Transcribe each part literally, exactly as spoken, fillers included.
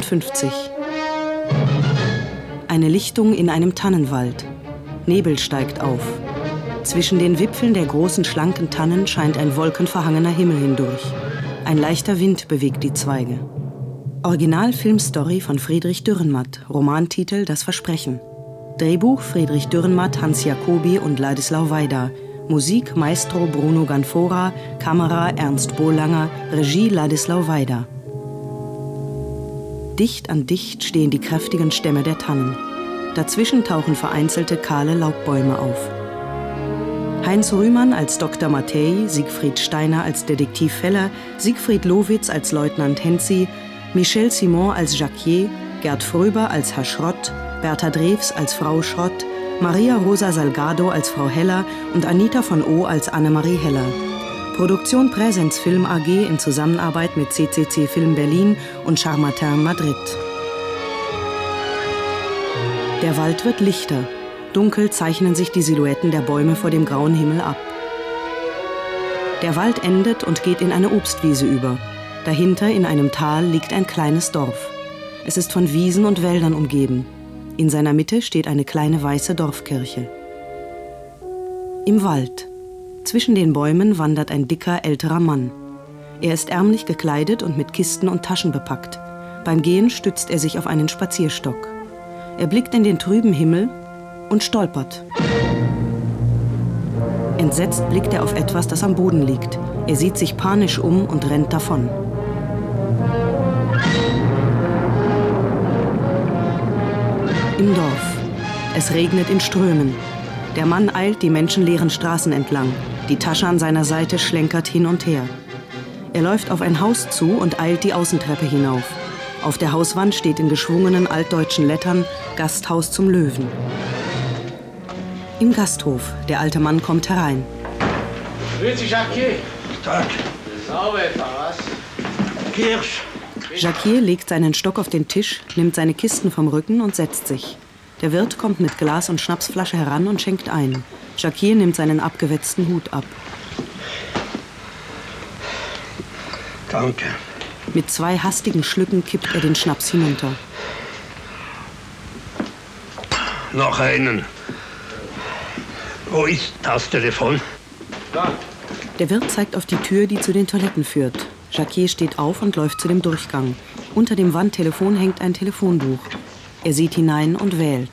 neunzehnhundertfünfzig. Eine Lichtung in einem Tannenwald. Nebel steigt auf. Zwischen den Wipfeln der großen, schlanken Tannen scheint ein wolkenverhangener Himmel hindurch. Ein leichter Wind bewegt die Zweige. Original-Filmstory von Friedrich Dürrenmatt, Romantitel Das Versprechen. Drehbuch Friedrich Dürrenmatt, Hans Jacobi und Ladislau Weida. Musik Maestro Bruno Ganfora, Kamera Ernst Bohlanger, Regie Ladislau Weida. Dicht an dicht stehen die kräftigen Stämme der Tannen. Dazwischen tauchen vereinzelte kahle Laubbäume auf. Heinz Rühmann als Doktor Mattei, Siegfried Steiner als Detektiv Feller, Siegfried Lowitz als Leutnant Henzi, Michel Simon als Jacquier, Gerd Fröber als Herr Schrott, Bertha Drews als Frau Schrott, Maria Rosa Salgado als Frau Heller und Anita von O als Annemarie Heller. Produktion Präsenz Film A G in Zusammenarbeit mit C C C Film Berlin und Charmatin Madrid. Der Wald wird lichter. Dunkel zeichnen sich die Silhouetten der Bäume vor dem grauen Himmel ab. Der Wald endet und geht in eine Obstwiese über. Dahinter in einem Tal liegt ein kleines Dorf. Es ist von Wiesen und Wäldern umgeben. In seiner Mitte steht eine kleine weiße Dorfkirche. Im Wald. Zwischen den Bäumen wandert ein dicker, älterer Mann. Er ist ärmlich gekleidet und mit Kisten und Taschen bepackt. Beim Gehen stützt er sich auf einen Spazierstock. Er blickt in den trüben Himmel und stolpert. Entsetzt blickt er auf etwas, das am Boden liegt. Er sieht sich panisch um und rennt davon. Im Dorf. Es regnet in Strömen. Der Mann eilt die menschenleeren Straßen entlang. Die Tasche an seiner Seite schlenkert hin und her. Er läuft auf ein Haus zu und eilt die Außentreppe hinauf. Auf der Hauswand steht in geschwungenen altdeutschen Lettern Gasthaus zum Löwen. Im Gasthof. Der alte Mann kommt herein. Grüezi, Jacquier. Tag. Sauber etwa, was? Kirsch. Jacquier legt seinen Stock auf den Tisch, nimmt seine Kisten vom Rücken und setzt sich. Der Wirt kommt mit Glas und Schnapsflasche heran und schenkt ein. Jacquier nimmt seinen abgewetzten Hut ab. Danke. Mit zwei hastigen Schlücken kippt er den Schnaps hinunter. Noch einen. Wo ist das Telefon? Da. Der Wirt zeigt auf die Tür, die zu den Toiletten führt. Jacquier steht auf und läuft zu dem Durchgang. Unter dem Wandtelefon hängt ein Telefonbuch. Er sieht hinein und wählt.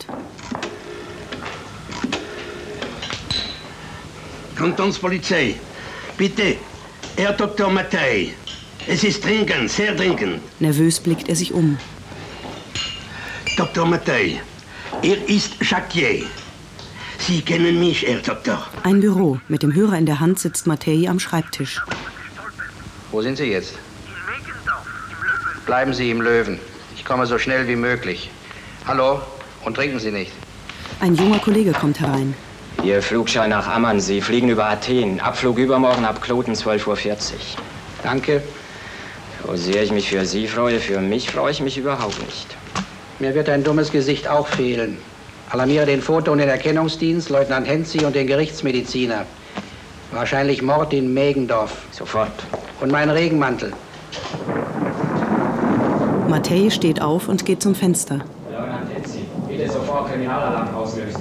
Kantonspolizei. Bitte, Herr Doktor Mattei. Es ist dringend, sehr dringend. Nervös blickt er sich um. Doktor Mattei, er ist Jacquier. Sie kennen mich, Herr Doktor. Ein Büro. Mit dem Hörer in der Hand sitzt Mattei am Schreibtisch. Wo sind Sie jetzt? Bleiben Sie im Löwen. Ich komme so schnell wie möglich. Hallo? Und trinken Sie nicht. Ein junger Kollege kommt herein. Ihr Flugschein nach Amman. Sie fliegen über Athen. Abflug übermorgen ab Kloten, zwölf Uhr vierzig. Danke. So sehr ich mich für Sie freue, für mich freue ich mich überhaupt nicht. Mir wird ein dummes Gesicht auch fehlen. Alarmiere den Foto- und den Erkennungsdienst, Leutnant Henzi und den Gerichtsmediziner. Wahrscheinlich Mord in Megendorf. Sofort. Und meinen Regenmantel. Mattei steht auf und geht zum Fenster. Leutnant Henzi, bitte sofort Kriminalalarm auslösen.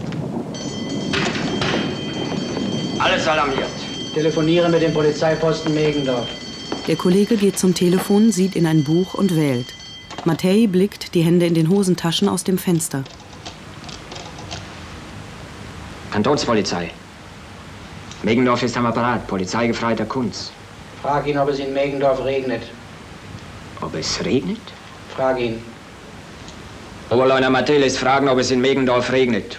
Alles alarmiert. Telefoniere mit dem Polizeiposten Megendorf. Der Kollege geht zum Telefon, sieht in ein Buch und wählt. Mattei blickt, die Hände in den Hosentaschen, aus dem Fenster. Kantonspolizei. Megendorf ist am Apparat. Polizeigefreiter Kunz. Frag ihn, ob es in Megendorf regnet. Ob es regnet? Frag ihn. Oberleutnant Mattei lässt fragen, ob es in Megendorf regnet.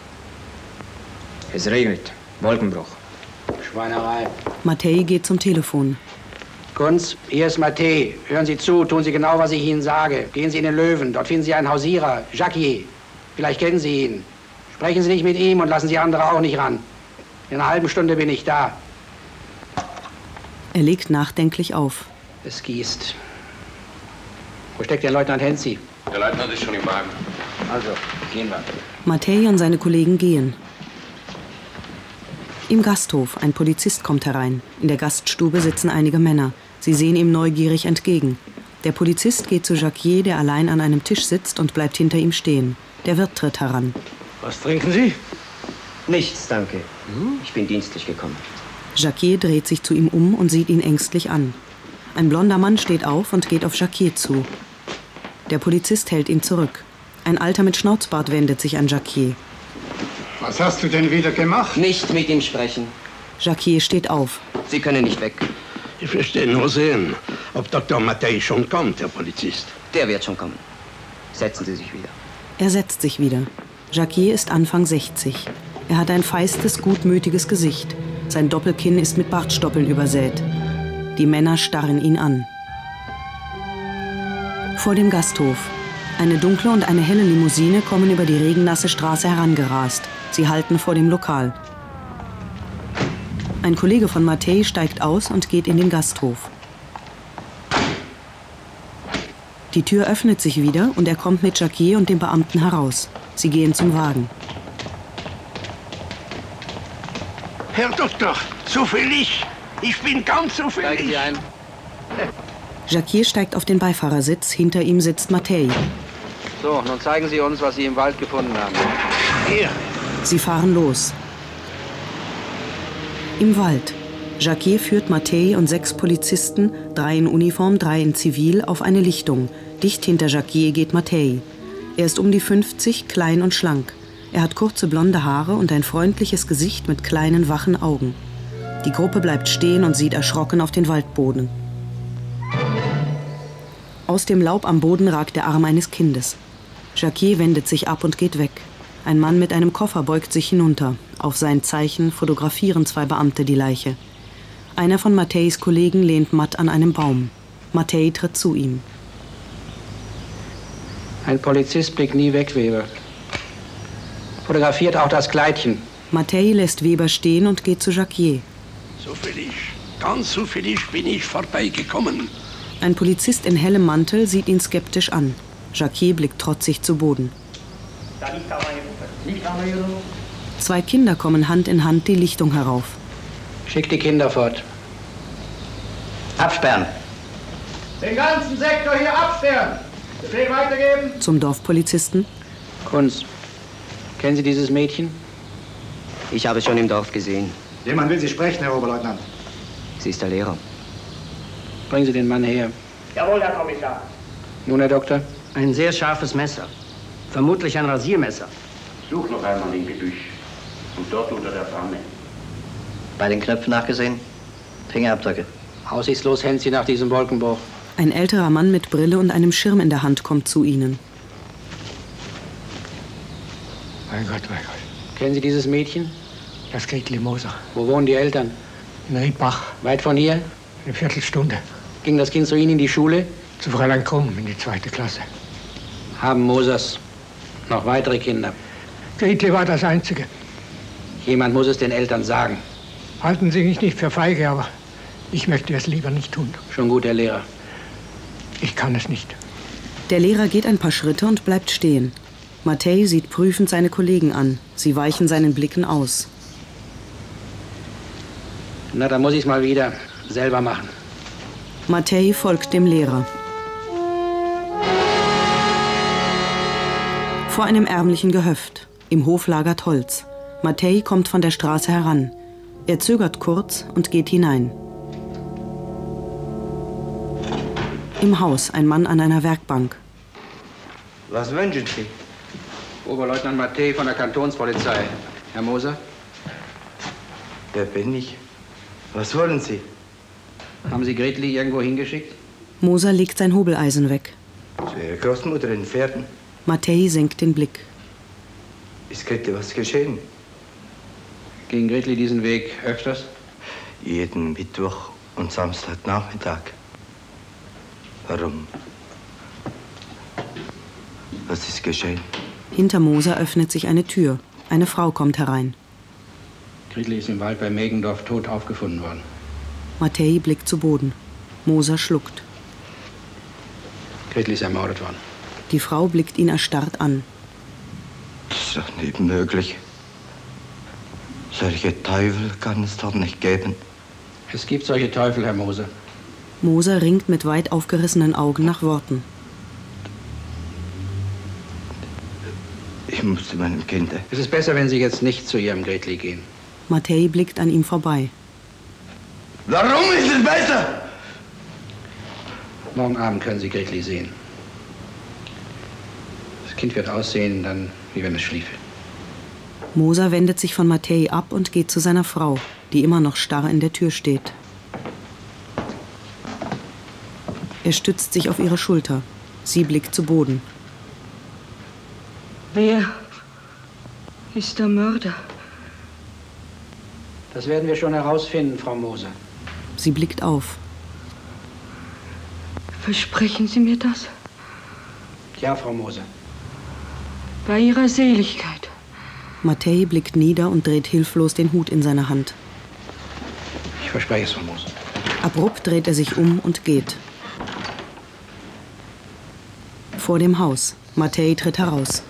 Es regnet. Wolkenbruch. Schweinerei. Mattei geht zum Telefon. Kunz, hier ist Mattei. Hören Sie zu, tun Sie genau, was ich Ihnen sage. Gehen Sie in den Löwen. Dort finden Sie einen Hausierer, Jacquier. Vielleicht kennen Sie ihn. Sprechen Sie nicht mit ihm und lassen Sie andere auch nicht ran. In einer halben Stunde bin ich da. Er legt nachdenklich auf. Es gießt. Wo steckt der Leutnant Henzi? Der Leutnant ist schon im Wagen. Also, gehen wir. Mattei und seine Kollegen gehen. Im Gasthof. Ein Polizist kommt herein. In der Gaststube sitzen einige Männer. Sie sehen ihm neugierig entgegen. Der Polizist geht zu Jacquier, der allein an einem Tisch sitzt, und bleibt hinter ihm stehen. Der Wirt tritt heran. Was trinken Sie? Nichts, danke. Ich bin dienstlich gekommen. Jacquier dreht sich zu ihm um und sieht ihn ängstlich an. Ein blonder Mann steht auf und geht auf Jacquier zu. Der Polizist hält ihn zurück. Ein Alter mit Schnauzbart wendet sich an Jacquier. Was hast du denn wieder gemacht? Nicht mit ihm sprechen. Jacquier steht auf. Sie können nicht weg. Ich möchte nur sehen, ob Doktor Mattei schon kommt, Herr Polizist. Der wird schon kommen. Setzen Sie sich wieder. Er setzt sich wieder. Jacquier ist Anfang sechzig. Er hat ein feistes, gutmütiges Gesicht. Sein Doppelkinn ist mit Bartstoppeln übersät. Die Männer starren ihn an. Vor dem Gasthof. Eine dunkle und eine helle Limousine kommen über die regennasse Straße herangerast. Sie halten vor dem Lokal. Ein Kollege von Mattei steigt aus und geht in den Gasthof. Die Tür öffnet sich wieder und er kommt mit Jacquier und dem Beamten heraus. Sie gehen zum Wagen. Herr Doktor, zufällig. Ich bin ganz Steigen zufällig. Sie ein. Jacquier steigt auf den Beifahrersitz, hinter ihm sitzt Mattei. So, nun zeigen Sie uns, was Sie im Wald gefunden haben. Hier. Sie fahren los. Im Wald. Jacquier führt Mattei und sechs Polizisten, drei in Uniform, drei in Zivil, auf eine Lichtung. Dicht hinter Jacquier geht Mattei. Er ist um die fünfzig, klein und schlank. Er hat kurze blonde Haare und ein freundliches Gesicht mit kleinen, wachen Augen. Die Gruppe bleibt stehen und sieht erschrocken auf den Waldboden. Aus dem Laub am Boden ragt der Arm eines Kindes. Jacquier wendet sich ab und geht weg. Ein Mann mit einem Koffer beugt sich hinunter. Auf sein Zeichen fotografieren zwei Beamte die Leiche. Einer von Matteis Kollegen lehnt matt an einem Baum. Mattei tritt zu ihm. Ein Polizist blickt nie weg, Weber. Fotografiert auch das Kleidchen. Mattei lässt Weber stehen und geht zu Jacquier. Zufällig, ganz zufällig bin ich vorbeigekommen. Ein Polizist in hellem Mantel sieht ihn skeptisch an. Jacquier blickt trotzig zu Boden. Zwei Kinder kommen Hand in Hand die Lichtung herauf. Schick die Kinder fort. Absperren. Den ganzen Sektor hier absperren. Befehl weitergeben. Zum Dorfpolizisten. Kunz, kennen Sie dieses Mädchen? Ich habe es schon im Dorf gesehen. Jemand will Sie sprechen, Herr Oberleutnant. Sie ist der Lehrer. Bringen Sie den Mann her. Jawohl, Herr Kommissar. Nun, Herr Doktor. Ein sehr scharfes Messer. Vermutlich ein Rasiermesser. Such noch einmal im Gebüsch. Und dort unter der Pfanne. Bei den Knöpfen nachgesehen? Fingerabdrücke. Aussichtslos hält sie nach diesem Wolkenbruch. Ein älterer Mann mit Brille und einem Schirm in der Hand kommt zu ihnen. Mein Gott, mein Gott. Kennen Sie dieses Mädchen? Das Gretli Moser. Wo wohnen die Eltern? In Riedbach. Weit von hier? Eine Viertelstunde. Ging das Kind zu Ihnen in die Schule? Zu Fräulein Krumm in die zweite Klasse. Haben Mosers noch weitere Kinder? Gretli war das Einzige. Jemand muss es den Eltern sagen. Halten Sie mich nicht für feige, aber ich möchte es lieber nicht tun. Schon gut, Herr Lehrer. Ich kann es nicht. Der Lehrer geht ein paar Schritte und bleibt stehen. Mattei sieht prüfend seine Kollegen an. Sie weichen seinen Blicken aus. Na, dann muss ich es mal wieder selber machen. Mattei folgt dem Lehrer. Vor einem ärmlichen Gehöft. Im Hof lagert Holz. Mattei kommt von der Straße heran. Er zögert kurz und geht hinein. Im Haus ein Mann an einer Werkbank. Was wünschen Sie? Oberleutnant Mattei von der Kantonspolizei. Herr Moser? Wer bin ich? Was wollen Sie? Haben Sie Gretli irgendwo hingeschickt? Moser legt sein Hobeleisen weg. Zu Ihrer Großmutter in Pferden. Mattei senkt den Blick. Ist Gretli was geschehen? Ging Gretli diesen Weg öfters? Jeden Mittwoch und Samstagnachmittag. Warum? Was ist geschehen? Hinter Moser öffnet sich eine Tür. Eine Frau kommt herein. Gretli ist im Wald bei Megendorf tot aufgefunden worden. Mattei blickt zu Boden. Moser schluckt. Gretli ist ermordet worden. Die Frau blickt ihn erstarrt an. Das ist doch nicht möglich. Solche Teufel kann es doch nicht geben. Es gibt solche Teufel, Herr Moser. Moser ringt mit weit aufgerissenen Augen nach Worten. Ich muss zu meinem Kind. Es ist besser, wenn Sie jetzt nicht zu Ihrem Gretli gehen. Matej blickt an ihm vorbei. Warum ist es besser? Morgen Abend können Sie Gretli sehen. Das Kind wird aussehen, dann wie wenn es schliefe. Moser wendet sich von Matej ab und geht zu seiner Frau, die immer noch starr in der Tür steht. Er stützt sich auf ihre Schulter. Sie blickt zu Boden. Wer ist der Mörder? Das werden wir schon herausfinden, Frau Moser. Sie blickt auf. Versprechen Sie mir das? Ja, Frau Moser. Bei Ihrer Seligkeit. Matej blickt nieder und dreht hilflos den Hut in seine Hand. Ich verspreche es, Frau Moser. Abrupt dreht er sich um und geht. Vor dem Haus. Matej tritt heraus.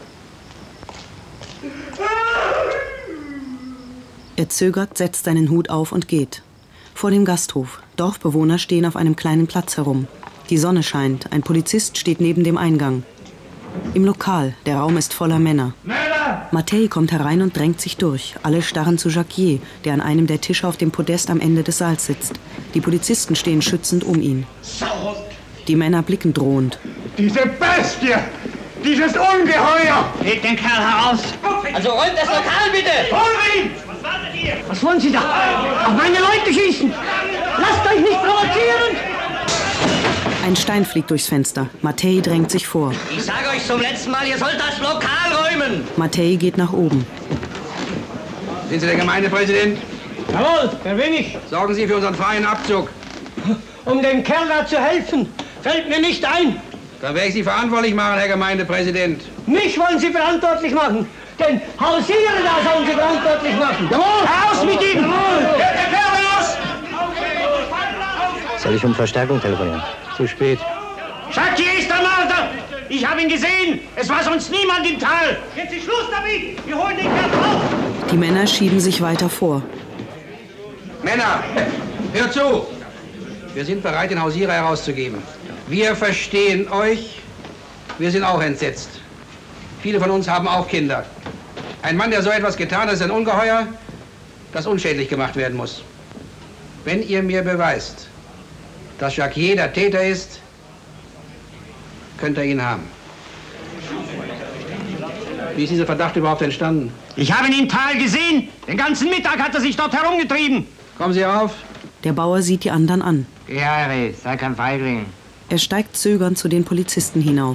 Er zögert, setzt seinen Hut auf und geht. Vor dem Gasthof. Dorfbewohner stehen auf einem kleinen Platz herum. Die Sonne scheint. Ein Polizist steht neben dem Eingang. Im Lokal. Der Raum ist voller Männer. Matej kommt herein und drängt sich durch. Alle starren zu Jacquier, der an einem der Tische auf dem Podest am Ende des Saals sitzt. Die Polizisten stehen schützend um ihn. Die Männer blicken drohend. Diese Bestie! Dieses Ungeheuer! Hebt den Kerl heraus! Also räumt das Lokal bitte! Hol ihn! Was wartet ihr? Was wollen Sie da? Auf meine Leute schießen! Lasst euch nicht provozieren! Ein Stein fliegt durchs Fenster. Matej drängt sich vor. Ich sage euch zum letzten Mal, ihr sollt das Lokal räumen! Matej geht nach oben. Sind Sie der Gemeindepräsident? Jawohl, wer bin ich? Sorgen Sie für unseren freien Abzug. Um dem Kerl da zu helfen, fällt mir nicht ein. Da werde ich Sie verantwortlich machen, Herr Gemeindepräsident. Mich wollen Sie verantwortlich machen. Den Hausierer da sollen Sie verantwortlich machen. Jawohl! Raus mit ihm! Der Kerl raus! Soll ich um Verstärkung telefonieren? Zu spät. Jacquier ist der Mörder! Ich habe ihn gesehen! Es war sonst niemand im Tal! Jetzt ist Schluss damit! Wir holen den Kerl raus! Die Männer schieben sich weiter vor. Männer, hört zu! Wir sind bereit, den Hausierer herauszugeben. Wir verstehen euch. Wir sind auch entsetzt. Viele von uns haben auch Kinder. Ein Mann, der so etwas getan hat, ist ein Ungeheuer, das unschädlich gemacht werden muss. Wenn ihr mir beweist, dass Jacquier der Täter ist, könnt ihr ihn haben. Wie ist dieser Verdacht überhaupt entstanden? Ich habe ihn im Tal gesehen! Den ganzen Mittag hat er sich dort herumgetrieben! Kommen Sie herauf. Der Bauer sieht die anderen an. Ja, Harry, sei kein Feigling. Er steigt zögernd zu den Polizisten hinauf.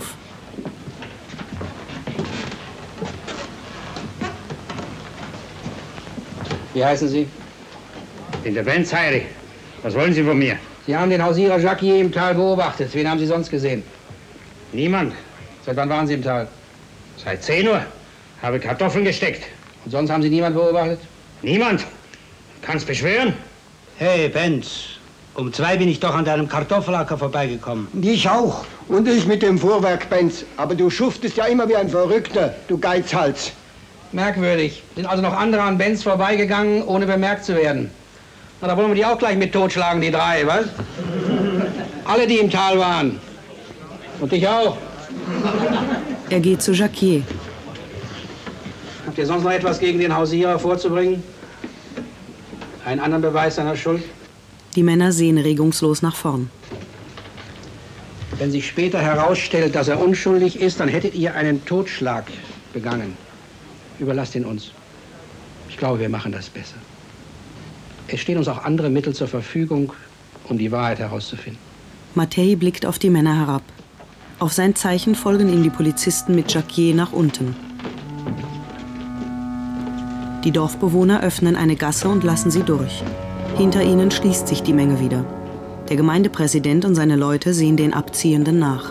Wie heißen Sie? In der Benz, Heiri. Was wollen Sie von mir? Sie haben den Hausierer Jacquier im Tal beobachtet. Wen haben Sie sonst gesehen? Niemand. Seit wann waren Sie im Tal? Seit zehn Uhr. Habe Kartoffeln gesteckt. Und sonst haben Sie niemanden beobachtet? Niemand. Kannst beschwören? Hey, Benz. Um zwei bin ich doch an deinem Kartoffelacker vorbeigekommen. Ich auch. Und ich mit dem Fuhrwerk, Benz. Aber du schuftest ja immer wie ein Verrückter, du Geizhals. Merkwürdig. Sind also noch andere an Benz vorbeigegangen, ohne bemerkt zu werden. Na, da wollen wir die auch gleich mit totschlagen, die drei, was? Alle, die im Tal waren. Und dich auch. Er geht zu Jacquier. Habt ihr sonst noch etwas gegen den Hausierer vorzubringen? Einen anderen Beweis seiner Schuld? Die Männer sehen regungslos nach vorn. Wenn sich später herausstellt, dass er unschuldig ist, dann hättet ihr einen Totschlag begangen. Überlasst ihn uns. Ich glaube, wir machen das besser. Es stehen uns auch andere Mittel zur Verfügung, um die Wahrheit herauszufinden. Matej blickt auf die Männer herab. Auf sein Zeichen folgen ihm die Polizisten mit Jacquier nach unten. Die Dorfbewohner öffnen eine Gasse und lassen sie durch. Hinter ihnen schließt sich die Menge wieder. Der Gemeindepräsident und seine Leute sehen den Abziehenden nach.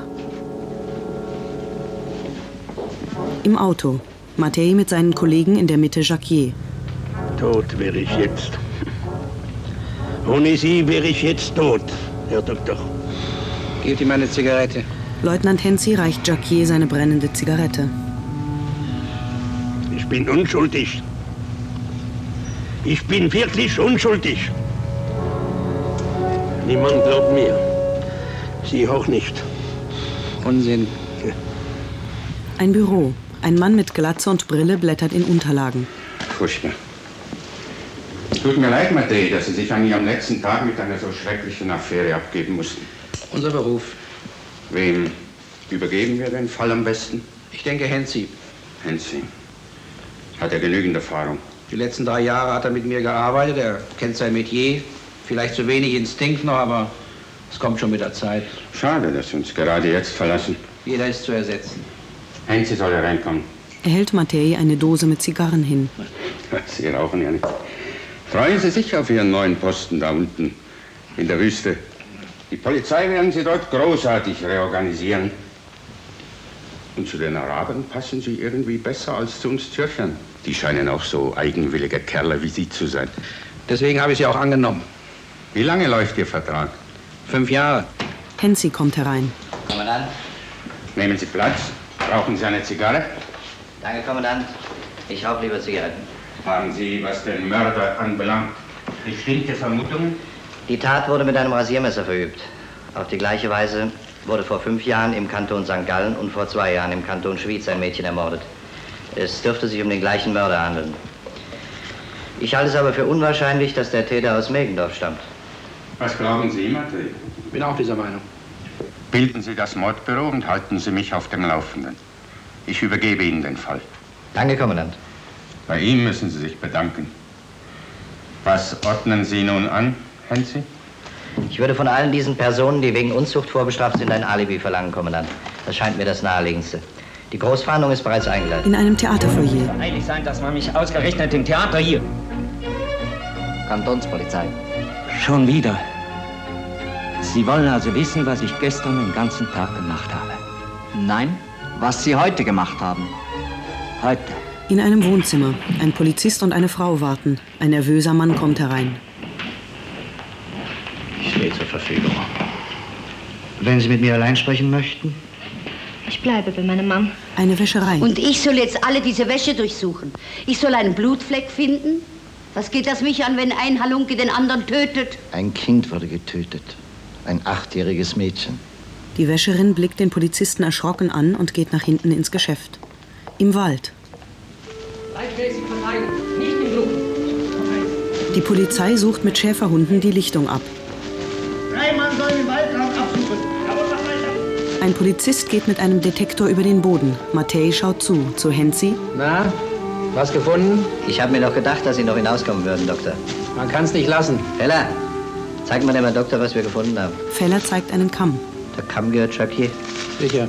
Im Auto. Matej mit seinen Kollegen in der Mitte Jacquier. Tot wäre ich jetzt. Ohne Sie wäre ich jetzt tot, Herr Doktor. Gebt ihm eine Zigarette. Leutnant Hensi reicht Jacquier seine brennende Zigarette. Ich bin unschuldig. Ich bin wirklich unschuldig. Niemand glaubt mir. Sie auch nicht. Unsinn. Ein Büro. Ein Mann mit Glatze und Brille blättert in Unterlagen. Furchtbar. Tut mir leid, Mattei, dass Sie sich an Ihrem letzten Tag mit einer so schrecklichen Affäre abgeben mussten. Unser Beruf. Wem übergeben wir den Fall am besten? Ich denke Hensi. Hensi. Hat er genügend Erfahrung? Die letzten drei Jahre hat er mit mir gearbeitet. Er kennt sein Metier. Vielleicht zu wenig Instinkt noch, aber es kommt schon mit der Zeit. Schade, dass Sie uns gerade jetzt verlassen. Jeder ist zu ersetzen. Hensi soll hereinkommen. Er hält Mattei eine Dose mit Zigarren hin. Sie rauchen ja nicht. Freuen Sie sich auf Ihren neuen Posten da unten in der Wüste. Die Polizei werden Sie dort großartig reorganisieren. Und zu den Arabern passen Sie irgendwie besser als zu uns Tschechern. Die scheinen auch so eigenwillige Kerle wie Sie zu sein. Deswegen habe ich Sie auch angenommen. Wie lange läuft Ihr Vertrag? Fünf Jahre. Hensi kommt herein. Kommandant. Nehmen Sie Platz. Rauchen Sie eine Zigarre? Danke, Kommandant. Ich rauche lieber Zigaretten. Haben Sie, was den Mörder anbelangt, bestimmte Vermutungen? Die Tat wurde mit einem Rasiermesser verübt. Auf die gleiche Weise wurde vor fünf Jahren im Kanton Sankt Gallen und vor zwei Jahren im Kanton Schwyz ein Mädchen ermordet. Es dürfte sich um den gleichen Mörder handeln. Ich halte es aber für unwahrscheinlich, dass der Täter aus Megendorf stammt. Was glauben Sie, Mattei? Bin auch dieser Meinung. Bilden Sie das Mordbüro und halten Sie mich auf dem Laufenden. Ich übergebe Ihnen den Fall. Danke, Kommandant. Bei ihm müssen Sie sich bedanken. Was ordnen Sie nun an, Hensi? Ich würde von allen diesen Personen, die wegen Unzucht vorbestraft sind, ein Alibi verlangen, Kommandant. Das scheint mir das Naheliegendste. Die Großfahndung ist bereits eingeleitet. In einem Theaterfoyer. Kann eilig sein, dass man mich ausgerechnet im Theater hier... Kantonspolizei. Schon wieder. Sie wollen also wissen, was ich gestern den ganzen Tag gemacht habe? Nein, was Sie heute gemacht haben. Heute. In einem Wohnzimmer. Ein Polizist und eine Frau warten. Ein nervöser Mann kommt herein. Ich stehe zur Verfügung. Wenn Sie mit mir allein sprechen möchten? Ich bleibe bei meinem Mann. Eine Wäscherei. Und ich soll jetzt alle diese Wäsche durchsuchen. Ich soll einen Blutfleck finden. Was geht das mich an, wenn ein Halunke den anderen tötet? Ein Kind wurde getötet. Ein achtjähriges Mädchen. Die Wäscherin blickt den Polizisten erschrocken an und geht nach hinten ins Geschäft. Im Wald. Gleichmäßig verteilen, nicht im Blut. Die Polizei sucht mit Schäferhunden die Lichtung ab. Drei Mann sollen den Waldrand absuchen. Ein Polizist geht mit einem Detektor über den Boden. Mattei schaut zu. Zu Hensi. Na, was gefunden? Ich habe mir doch gedacht, dass Sie noch hinauskommen würden, Doktor. Man kann es nicht lassen. Feller, zeig mal dem Herrn Doktor, was wir gefunden haben. Feller zeigt einen Kamm. Der Kamm gehört Jacquier. Sicher.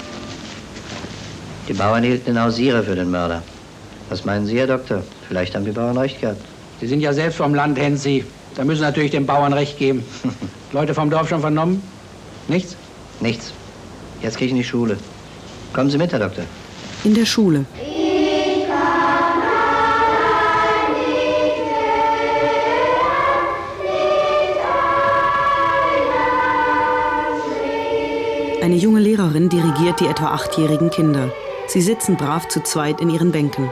Die Bauern hielten den Hausierer für den Mörder. Was meinen Sie, Herr Doktor? Vielleicht haben die Bauern recht gehabt. Sie sind ja selbst vom Land, Hensi. Da müssen natürlich den Bauern recht geben. Leute vom Dorf schon vernommen? Nichts? Nichts. Jetzt gehe ich in die Schule. Kommen Sie mit, Herr Doktor. In der Schule. Eine junge Lehrerin dirigiert die etwa achtjährigen Kinder. Sie sitzen brav zu zweit in ihren Bänken.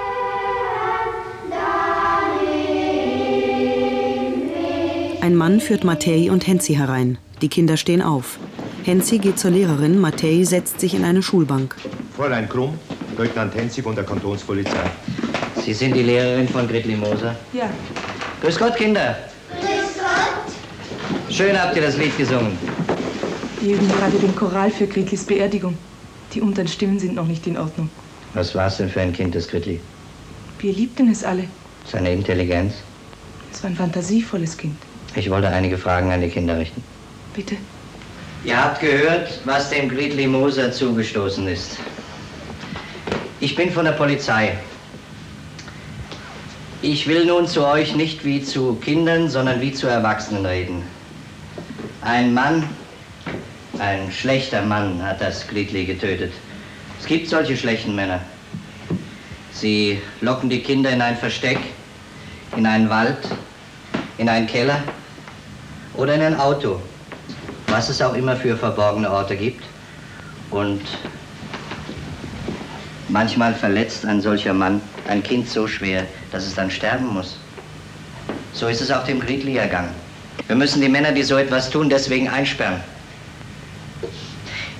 Ein Mann führt Mattei und Hensi herein. Die Kinder stehen auf. Hensi geht zur Lehrerin, Mattei setzt sich in eine Schulbank. Fräulein Krumm, Leutnant Hensi von der Kantonspolizei. Sie sind die Lehrerin von Gritli Moser? Ja. Grüß Gott, Kinder. Grüß Gott. Schön habt ihr das Lied gesungen. Wir üben gerade den Choral für Gritlis Beerdigung. Die unteren Stimmen sind noch nicht in Ordnung. Was war es denn für ein Kind, das Gritli? Wir liebten es alle. Seine Intelligenz? Es war ein fantasievolles Kind. Ich wollte einige Fragen an die Kinder richten. Bitte. Ihr habt gehört, was dem Gritli Moser zugestoßen ist. Ich bin von der Polizei. Ich will nun zu euch nicht wie zu Kindern, sondern wie zu Erwachsenen reden. Ein Mann, ein schlechter Mann hat das Gritli getötet. Es gibt solche schlechten Männer. Sie locken die Kinder in ein Versteck, in einen Wald, in einen Keller oder in ein Auto, was es auch immer für verborgene Orte gibt. Und manchmal verletzt ein solcher Mann ein Kind so schwer, dass es dann sterben muss. So ist es auch dem Gritli ergangen. Wir müssen die Männer, die so etwas tun, deswegen einsperren.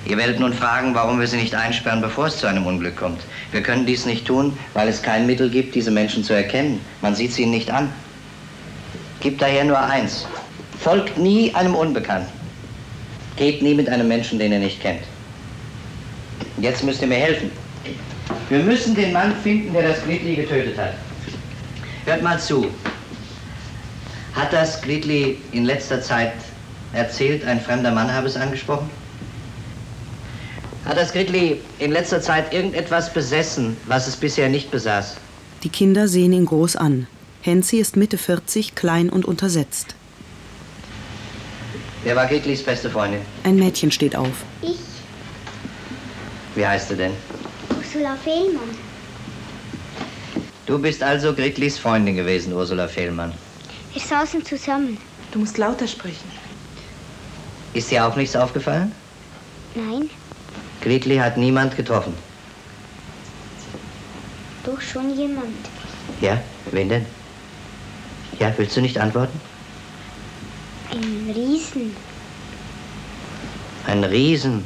Ihr werdet nun fragen, warum wir sie nicht einsperren, bevor es zu einem Unglück kommt. Wir können dies nicht tun, weil es kein Mittel gibt, diese Menschen zu erkennen. Man sieht sie ihnen nicht an. Gibt daher nur eins. Folgt nie einem Unbekannten. Geht nie mit einem Menschen, den ihr nicht kennt. Jetzt müsst ihr mir helfen. Wir müssen den Mann finden, der das Gridley getötet hat. Hört mal zu. Hat das Gridley in letzter Zeit erzählt, ein fremder Mann habe es angesprochen? Hat das Gridley in letzter Zeit irgendetwas besessen, was es bisher nicht besaß? Die Kinder sehen ihn groß an. Hensi ist Mitte vierzig, klein und untersetzt. Wer war Gridleys beste Freundin? Ein Mädchen steht auf. Ich, Wie heißt du denn? Ursula Fehlmann. Du bist also Gridleys Freundin gewesen, Ursula Fehlmann. Wir saßen zusammen. Du musst lauter sprechen. Ist dir auch nichts aufgefallen? Nein, Gridley hat niemand getroffen. doch schon jemand. Ja, wen denn? Ja, willst du nicht antworten? Ein Riesen. Ein Riesen.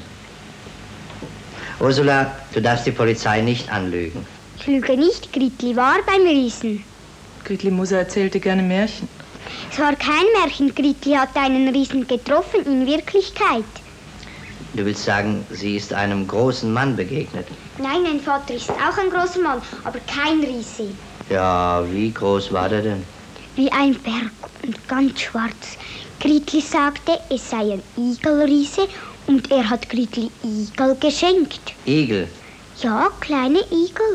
Ursula, du darfst die Polizei nicht anlügen. Ich lüge nicht, Gridley war beim Riesen. Gridley Moser erzählte gerne Märchen. Es war kein Märchen, Gridley hat einen Riesen getroffen, in Wirklichkeit. Du willst sagen, sie ist einem großen Mann begegnet. Nein, mein Vater ist auch ein großer Mann, aber kein Riese. Ja, wie groß war der denn? Wie ein Berg und ganz schwarz. Gridley sagte, es sei ein Igelriese und er hat Gridley Igel geschenkt. Igel? Ja, kleine Igel.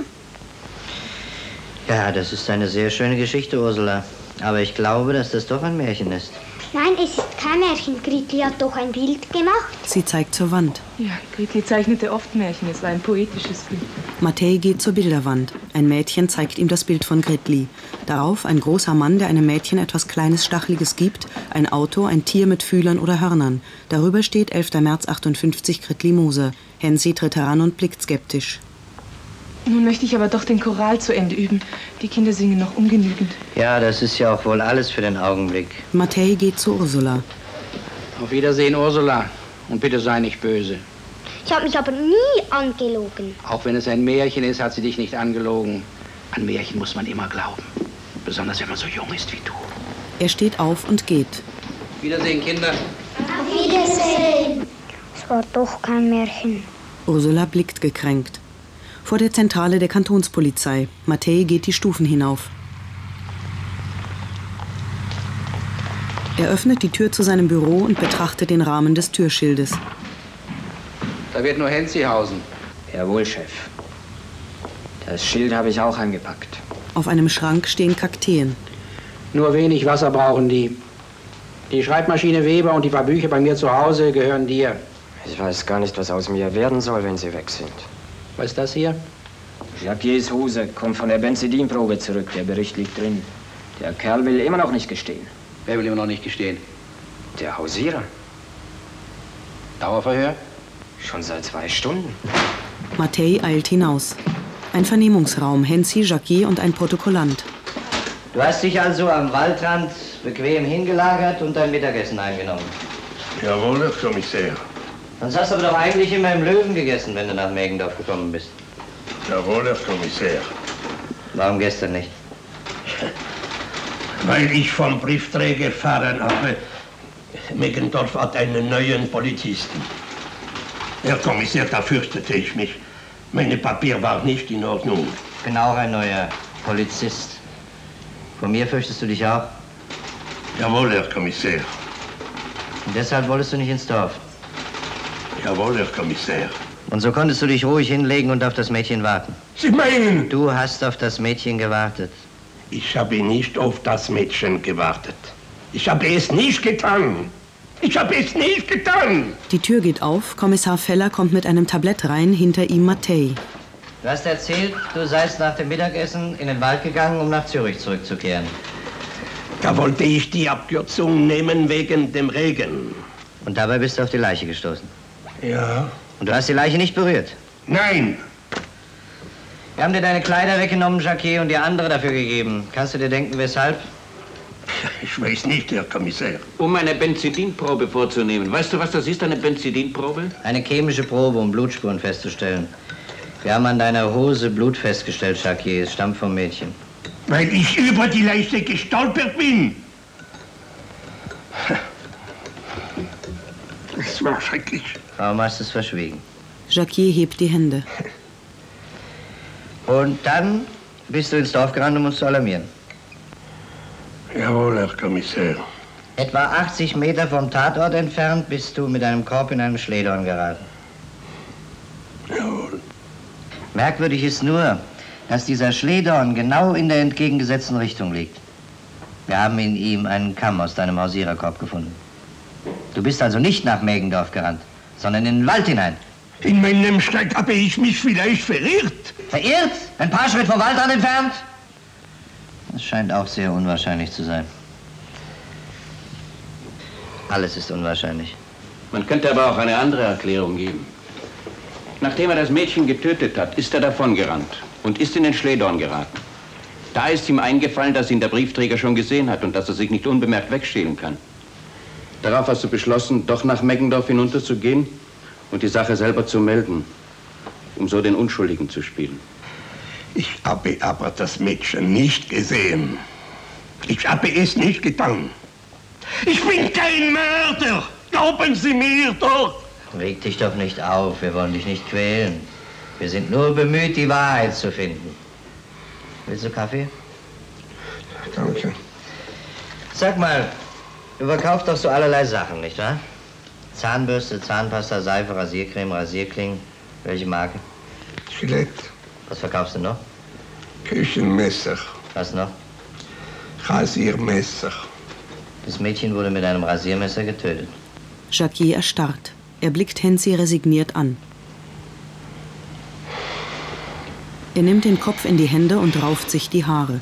Ja, das ist eine sehr schöne Geschichte, Ursula. Aber ich glaube, dass das doch ein Märchen ist. Nein, es ist kein Märchen. Gridley hat doch ein Bild gemacht. Sie zeigt zur Wand. Ja, Gridley zeichnete oft Märchen. Es war ein poetisches Bild. Matthäi geht zur Bilderwand. Ein Mädchen zeigt ihm das Bild von Gridley. Darauf ein großer Mann, der einem Mädchen etwas Kleines, Stacheliges gibt, ein Auto, ein Tier mit Fühlern oder Hörnern. Darüber steht elfter März achtundfünfzig Gridley Moser. Hensi tritt heran und blickt skeptisch. Nun möchte ich aber doch den Choral zu Ende üben. Die Kinder singen noch ungenügend. Ja, das ist ja auch wohl alles für den Augenblick. Matthäi geht zu Ursula. Auf Wiedersehen, Ursula. Und bitte sei nicht böse. Ich habe mich aber nie angelogen. Auch wenn es ein Märchen ist, hat sie dich nicht angelogen. An Märchen muss man immer glauben. Besonders wenn man so jung ist wie du. Er steht auf und geht. Wiedersehen, Kinder. Auf Wiedersehen. Es war doch kein Märchen. Ursula blickt gekränkt. Vor der Zentrale der Kantonspolizei. Matthäi geht die Stufen hinauf. Er öffnet die Tür zu seinem Büro und betrachtet den Rahmen des Türschildes. Da wird nur Hensi hausen. Jawohl, Chef. Das Schild habe ich auch eingepackt. Auf einem Schrank stehen Kakteen. Nur wenig Wasser brauchen die. Die Schreibmaschine Weber und die paar Bücher bei mir zu Hause gehören dir. Ich weiß gar nicht, was aus mir werden soll, wenn Sie weg sind. Was ist das hier? Jacquiers Hose kommt von der Benzedinprobe zurück. Der Bericht liegt drin. Der Kerl will immer noch nicht gestehen. Wer will immer noch nicht gestehen? Der Hausierer. Dauerverhör? Schon seit zwei Stunden. Matthäi eilt hinaus. Ein Vernehmungsraum, Hensi, Jacquier und ein Protokollant. Du hast dich also am Waldrand bequem hingelagert und dein Mittagessen eingenommen. Jawohl, Herr Kommissär. Sonst hast du aber doch eigentlich immer im Löwen gegessen, wenn du nach Mägendorf gekommen bist. Jawohl, Herr Kommissär. Warum gestern nicht? Weil ich vom Briefträger erfahren habe, Mägendorf hat einen neuen Polizisten. Herr Kommissär, da fürchtete ich mich. Meine Papier war nicht in Ordnung. Ich bin auch ein neuer Polizist. Vor mir fürchtest du dich auch? Jawohl, Herr Kommissär. Und deshalb wolltest du nicht ins Dorf? Jawohl, Herr Kommissär. Und so konntest du dich ruhig hinlegen und auf das Mädchen warten? Sie meinen? Du hast auf das Mädchen gewartet. Ich habe nicht auf das Mädchen gewartet. Ich habe es nicht getan. Ich habe es nicht getan. Die Tür geht auf. Kommissar Feller kommt mit einem Tablett rein, hinter ihm Matthäi. Du hast erzählt, du seist nach dem Mittagessen in den Wald gegangen, um nach Zürich zurückzukehren. Da wollte ich die Abkürzung nehmen wegen dem Regen. Und dabei bist du auf die Leiche gestoßen? Ja. Und du hast die Leiche nicht berührt? Nein. Wir haben dir deine Kleider weggenommen, Jacquier, und dir andere dafür gegeben. Kannst du dir denken, weshalb? Ich weiß nicht, Herr Kommissar. Um eine Benzidinprobe vorzunehmen. Weißt du, was das ist, eine Benzidinprobe? Eine chemische Probe, um Blutspuren festzustellen. Wir haben an deiner Hose Blut festgestellt, Jacquier. Es stammt vom Mädchen. Weil ich über die Leiche gestolpert bin. Es war schrecklich. Warum hast du es verschwiegen? Jacquier hebt die Hände. Und dann bist du ins Dorf gerannt, um uns zu alarmieren. Jawohl, Herr Kommissar. Etwa achtzig Meter vom Tatort entfernt bist du mit einem Korb in einem Schlehdorn geraten. Jawohl. Merkwürdig ist nur, dass dieser Schlehdorn genau in der entgegengesetzten Richtung liegt. Wir haben in ihm einen Kamm aus deinem Hausiererkorb gefunden. Du bist also nicht nach Meggendorf gerannt, sondern in den Wald hinein. In meinem Schreck habe ich mich vielleicht verirrt. Verirrt? Ein paar Schritt vom Waldrand entfernt? Das scheint auch sehr unwahrscheinlich zu sein. Alles ist unwahrscheinlich. Man könnte aber auch eine andere Erklärung geben. Nachdem er das Mädchen getötet hat, ist er davongerannt und ist in den Schlehdorn geraten. Da ist ihm eingefallen, dass ihn der Briefträger schon gesehen hat und dass er sich nicht unbemerkt wegstehlen kann. Darauf hast du beschlossen, doch nach Meggendorf hinunterzugehen und die Sache selber zu melden, um so den Unschuldigen zu spielen. Ich habe aber das Mädchen nicht gesehen. Ich habe es nicht getan. Ich bin kein Mörder! Glauben Sie mir doch! Reg dich doch nicht auf, wir wollen dich nicht quälen. Wir sind nur bemüht, die Wahrheit zu finden. Willst du Kaffee? Danke. Sag mal, du verkaufst doch so allerlei Sachen, nicht wahr? Zahnbürste, Zahnpasta, Seife, Rasiercreme, Rasierklingen. Welche Marke? Gillette. Was verkaufst du noch? Küchenmesser. Was noch? Rasiermesser. Das Mädchen wurde mit einem Rasiermesser getötet. Jacquier erstarrt. Er blickt Hensy resigniert an. Er nimmt den Kopf in die Hände und rauft sich die Haare.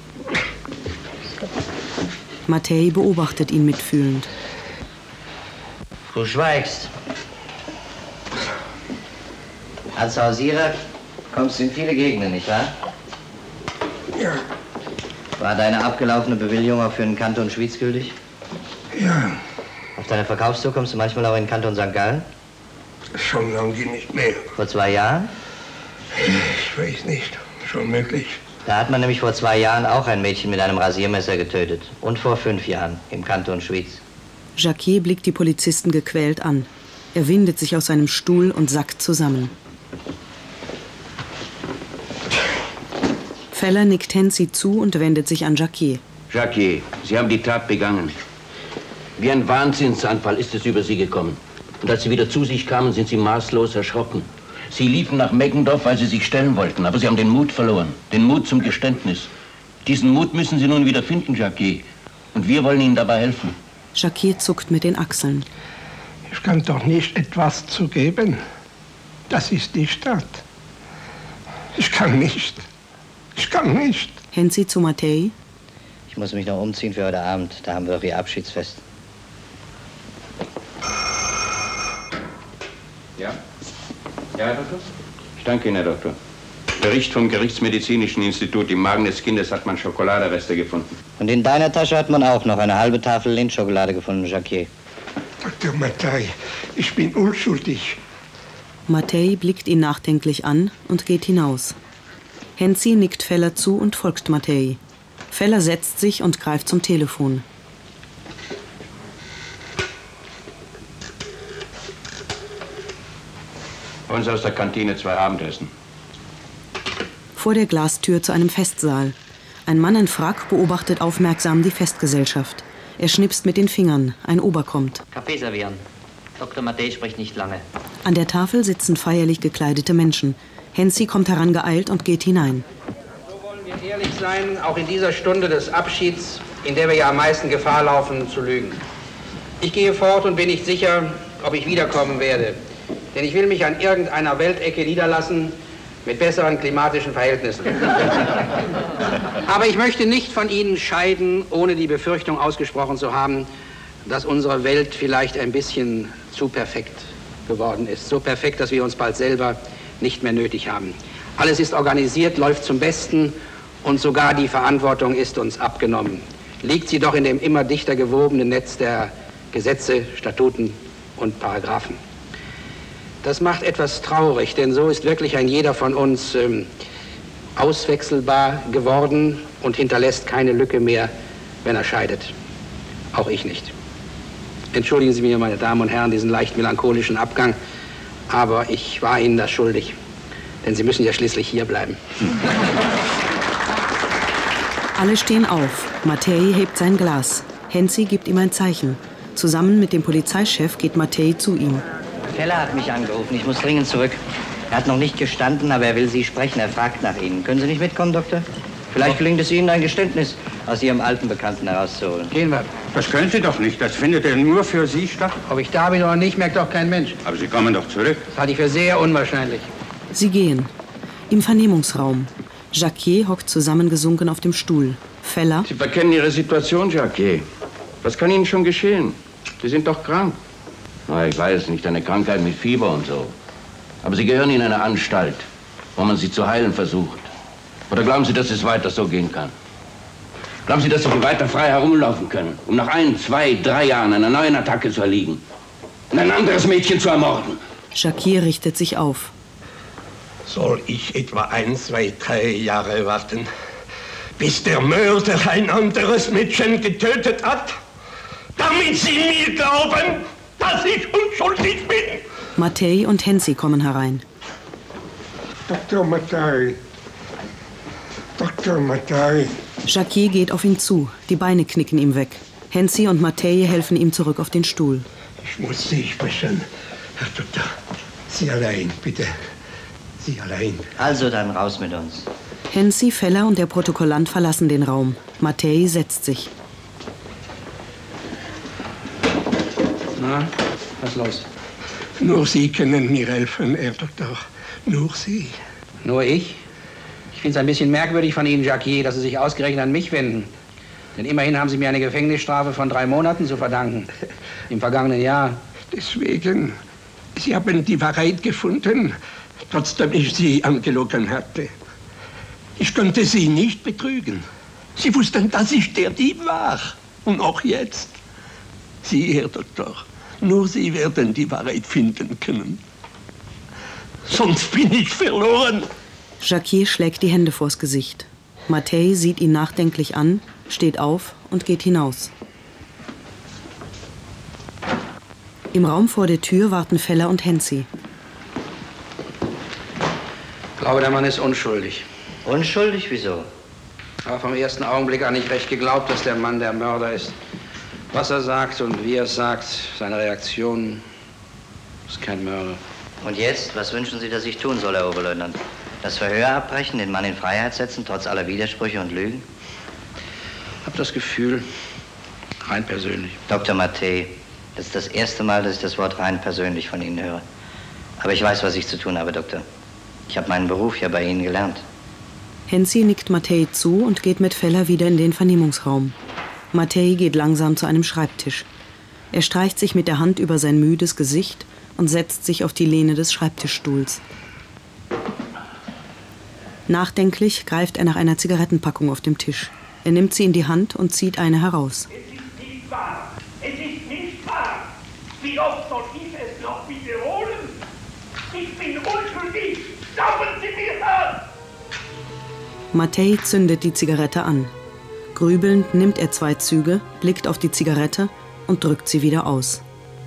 Mattei beobachtet ihn mitfühlend. Du schweigst. Als Hausierer kommst du in viele Gegenden, nicht wahr? Ja. War deine abgelaufene Bewilligung auch für den Kanton Schwyz gültig? Ja. Auf deiner Verkaufstour kommst du manchmal auch in den Kanton Sankt Gallen? Schon lange nicht mehr. Vor zwei Jahren? Ich weiß nicht. Schon möglich. Da hat man nämlich vor zwei Jahren auch ein Mädchen mit einem Rasiermesser getötet. Und vor fünf Jahren im Kanton Schwyz. Jacquier blickt die Polizisten gequält an. Er windet sich aus seinem Stuhl und sackt zusammen. Feller nickt Hensy zu und wendet sich an Jacquier. Jacquier, Sie haben die Tat begangen. Wie ein Wahnsinnsanfall ist es über Sie gekommen. Und als Sie wieder zu sich kamen, sind Sie maßlos erschrocken. Sie liefen nach Meggendorf, weil Sie sich stellen wollten, aber Sie haben den Mut verloren. Den Mut zum Geständnis. Diesen Mut müssen Sie nun wieder finden, Jacquier. Und wir wollen Ihnen dabei helfen. Jacquier zuckt mit den Achseln. Ich kann doch nicht etwas zugeben. Das ist die Stadt. Ich kann nicht. Ich kann nicht. Hensy zu Mattei. Ich muss mich noch umziehen für heute Abend. Da haben wir auch Ihr Abschiedsfest. Ja? Ja, Herr Doktor? Ich danke Ihnen, Herr Doktor. Bericht vom Gerichtsmedizinischen Institut. Im Magen des Kindes hat man Schokoladereste gefunden. Und in deiner Tasche hat man auch noch eine halbe Tafel Lindschokolade gefunden, Jacquier. Doktor Mattei, ich bin unschuldig. Mattei blickt ihn nachdenklich an und geht hinaus. Hensy nickt Feller zu und folgt Mattei. Feller setzt sich und greift zum Telefon. Uns aus der Kantine zwei Abendessen. Vor der Glastür zu einem Festsaal. Ein Mann in Frack beobachtet aufmerksam die Festgesellschaft. Er schnipst mit den Fingern. Ein Ober kommt. Kaffee servieren. Doktor Mattei spricht nicht lange. An der Tafel sitzen feierlich gekleidete Menschen. Hensy kommt herangeeilt und geht hinein. So wollen wir ehrlich sein, auch in dieser Stunde des Abschieds, in der wir ja am meisten Gefahr laufen, zu lügen. Ich gehe fort und bin nicht sicher, ob ich wiederkommen werde. Denn ich will mich an irgendeiner Weltecke niederlassen mit besseren klimatischen Verhältnissen. Aber ich möchte nicht von Ihnen scheiden, ohne die Befürchtung ausgesprochen zu haben, dass unsere Welt vielleicht ein bisschen zu perfekt geworden ist. So perfekt, dass wir uns bald selber nicht mehr nötig haben. Alles ist organisiert, läuft zum Besten und sogar die Verantwortung ist uns abgenommen. liegt sie doch in dem immer dichter gewobenen Netz der Gesetze, Statuten und Paragraphen. Das macht etwas traurig, denn so ist wirklich ein jeder von uns ähm, auswechselbar geworden und hinterlässt keine Lücke mehr, wenn er scheidet. Auch ich nicht. Entschuldigen Sie mir, meine Damen und Herren, diesen leicht melancholischen Abgang, aber ich war Ihnen das schuldig, denn Sie müssen ja schließlich hier bleiben. Alle stehen auf. Mattei hebt sein Glas. Hensi gibt ihm ein Zeichen. Zusammen mit dem Polizeichef geht Mattei zu ihm. Feller hat mich angerufen. Ich muss dringend zurück. Er hat noch nicht gestanden, aber er will Sie sprechen. Er fragt nach Ihnen. Können Sie nicht mitkommen, Doktor? Vielleicht gelingt es Ihnen, ein Geständnis aus Ihrem alten Bekannten herauszuholen. Gehen wir. Das können Sie doch nicht. Das findet ja nur für Sie statt. Ob ich da bin oder nicht, merkt doch kein Mensch. Aber Sie kommen doch zurück. Das halte ich für sehr unwahrscheinlich. Sie gehen. Im Vernehmungsraum. Jacquier hockt zusammengesunken auf dem Stuhl. Feller. Sie verkennen Ihre Situation, Jacquier. Was kann Ihnen schon geschehen? Sie sind doch krank. Na, ich weiß nicht, eine Krankheit mit Fieber und so. Aber Sie gehören in eine Anstalt, wo man Sie zu heilen versucht. Oder glauben Sie, dass es weiter so gehen kann? Glauben Sie, dass Sie weiter frei herumlaufen können, um nach ein, zwei, drei Jahren einer neuen Attacke zu erliegen und ein anderes Mädchen zu ermorden? Jacquier richtet sich auf. Soll ich etwa ein, zwei, drei Jahre warten, bis der Mörder ein anderes Mädchen getötet hat? Damit Sie mir glauben, dass ich unschuldig bin? Mattei und Hensi kommen herein. Doktor Mattei. Doktor Mattei. Jacquier geht auf ihn zu. Die Beine knicken ihm weg. Hensi und Mattei helfen ihm zurück auf den Stuhl. Ich muss Sie sprechen, Herr Doktor. Sie allein, bitte. Sie allein. Also dann raus mit uns. Hensi, Feller und der Protokollant verlassen den Raum. Mattei setzt sich. Na, was ist los? Nur Sie können mir helfen, Herr Doktor. Nur Sie. Nur ich? Ich finde es ein bisschen merkwürdig von Ihnen, Jacquier, dass Sie sich ausgerechnet an mich wenden. Denn immerhin haben Sie mir eine Gefängnisstrafe von drei Monaten zu verdanken. Im vergangenen Jahr. Deswegen, Sie haben die Wahrheit gefunden, trotzdem ich Sie angelogen hatte. Ich konnte Sie nicht betrügen. Sie wussten, dass ich der Dieb war. Und auch jetzt. Sie, Herr Doktor, nur Sie werden die Wahrheit finden können. Sonst bin ich verloren. Jacquier schlägt die Hände vors Gesicht. Mattei sieht ihn nachdenklich an, steht auf und geht hinaus. Im Raum vor der Tür warten Feller und Hensi. Ich glaube, der Mann ist unschuldig. Unschuldig? Wieso? Aber vom ersten Augenblick an nicht recht geglaubt, dass der Mann der Mörder ist. Was er sagt und wie er es sagt, seine Reaktion, ist kein Mörder. Und jetzt? Was wünschen Sie, dass ich tun soll, Herr Oberleutnant? Das Verhör abbrechen, den Mann in Freiheit setzen, trotz aller Widersprüche und Lügen? Ich habe das Gefühl, rein persönlich. Doktor Mattei, das ist das erste Mal, dass ich das Wort rein persönlich von Ihnen höre. Aber ich weiß, was ich zu tun habe, Doktor. Ich habe meinen Beruf ja bei Ihnen gelernt. Hensi nickt Mattei zu und geht mit Feller wieder in den Vernehmungsraum. Mattei geht langsam zu einem Schreibtisch. Er streicht sich mit der Hand über sein müdes Gesicht und setzt sich auf die Lehne des Schreibtischstuhls. Nachdenklich greift er nach einer Zigarettenpackung auf dem Tisch. Er nimmt sie in die Hand und zieht eine heraus. Es ist nicht wahr. Es ist nicht wahr. Wie oft soll ich es noch wiederholen? Ich bin unschuldig. Glauben Sie mir das! Mattei zündet die Zigarette an. Grübelnd nimmt er zwei Züge, blickt auf die Zigarette und drückt sie wieder aus.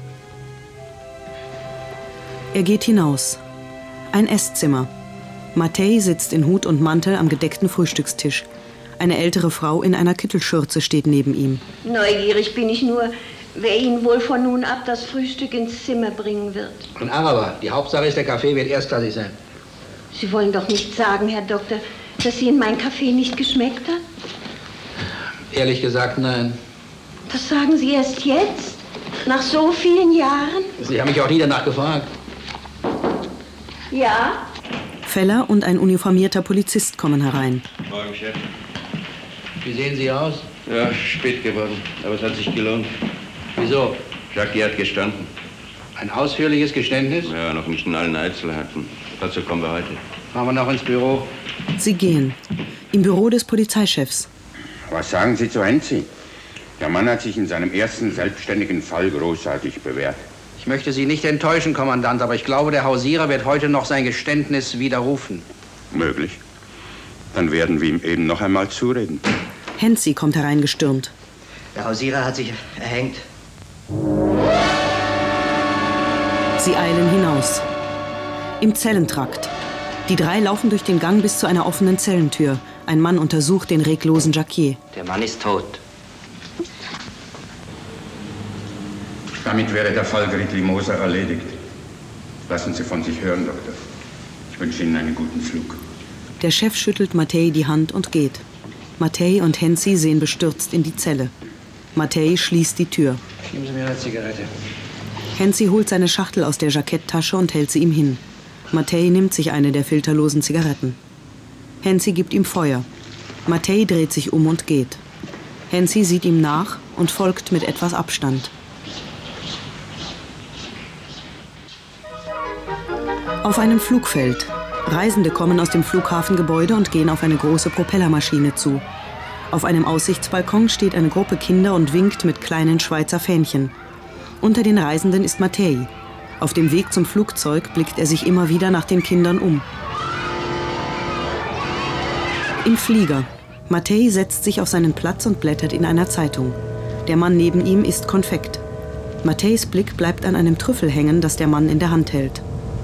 Er geht hinaus. Ein Esszimmer. Mattei sitzt in Hut und Mantel am gedeckten Frühstückstisch. Eine ältere Frau in einer Kittelschürze steht neben ihm. Neugierig bin ich nur, wer Ihnen wohl von nun ab das Frühstück ins Zimmer bringen wird. Ein Araber. Die Hauptsache ist, der Kaffee wird erstklassig sein. Sie wollen doch nicht sagen, Herr Doktor, dass Ihnen mein Kaffee nicht geschmeckt hat? Ehrlich gesagt, nein. Das sagen Sie erst jetzt? Nach so vielen Jahren? Sie haben mich auch nie danach gefragt. Ja? Feller und ein uniformierter Polizist kommen herein. Morgen, Chef. Wie sehen Sie aus? Ja, spät geworden, aber es hat sich gelohnt. Wieso? Jacquier hat gestanden. Ein ausführliches Geständnis? Ja, noch nicht in allen Einzelheiten. Dazu kommen wir heute. Fahren wir noch ins Büro. Sie gehen. Im Büro des Polizeichefs. Was sagen Sie zu Hensi? Der Mann hat sich in seinem ersten selbstständigen Fall großartig bewährt. Ich möchte Sie nicht enttäuschen, Kommandant, aber ich glaube, der Hausierer wird heute noch sein Geständnis widerrufen. Möglich. Dann werden wir ihm eben noch einmal zureden. Hensi kommt hereingestürmt. Der Hausierer hat sich erhängt. Sie eilen hinaus. Im Zellentrakt. Die drei laufen durch den Gang bis zu einer offenen Zellentür. Ein Mann untersucht den reglosen Jacquier. Der Mann ist tot. Damit wäre der Fall Gritli Moser erledigt. Lassen Sie von sich hören, Doktor. Ich wünsche Ihnen einen guten Flug. Der Chef schüttelt Matej die Hand und geht. Matej und Hensi sehen bestürzt in die Zelle. Matej schließt die Tür. Geben Sie mir eine Zigarette. Hensi holt seine Schachtel aus der Jacketttasche und hält sie ihm hin. Matej nimmt sich eine der filterlosen Zigaretten. Hensi gibt ihm Feuer. Matej dreht sich um und geht. Hensi sieht ihm nach und folgt mit etwas Abstand. Auf einem Flugfeld. Reisende kommen aus dem Flughafengebäude und gehen auf eine große Propellermaschine zu. Auf einem Aussichtsbalkon steht eine Gruppe Kinder und winkt mit kleinen Schweizer Fähnchen. Unter den Reisenden ist Matej. Auf dem Weg zum Flugzeug blickt er sich immer wieder nach den Kindern um. Im Flieger. Matej setzt sich auf seinen Platz und blättert in einer Zeitung. Der Mann neben ihm isst Konfekt. Matejs Blick bleibt an einem Trüffel hängen, das der Mann in der Hand hält.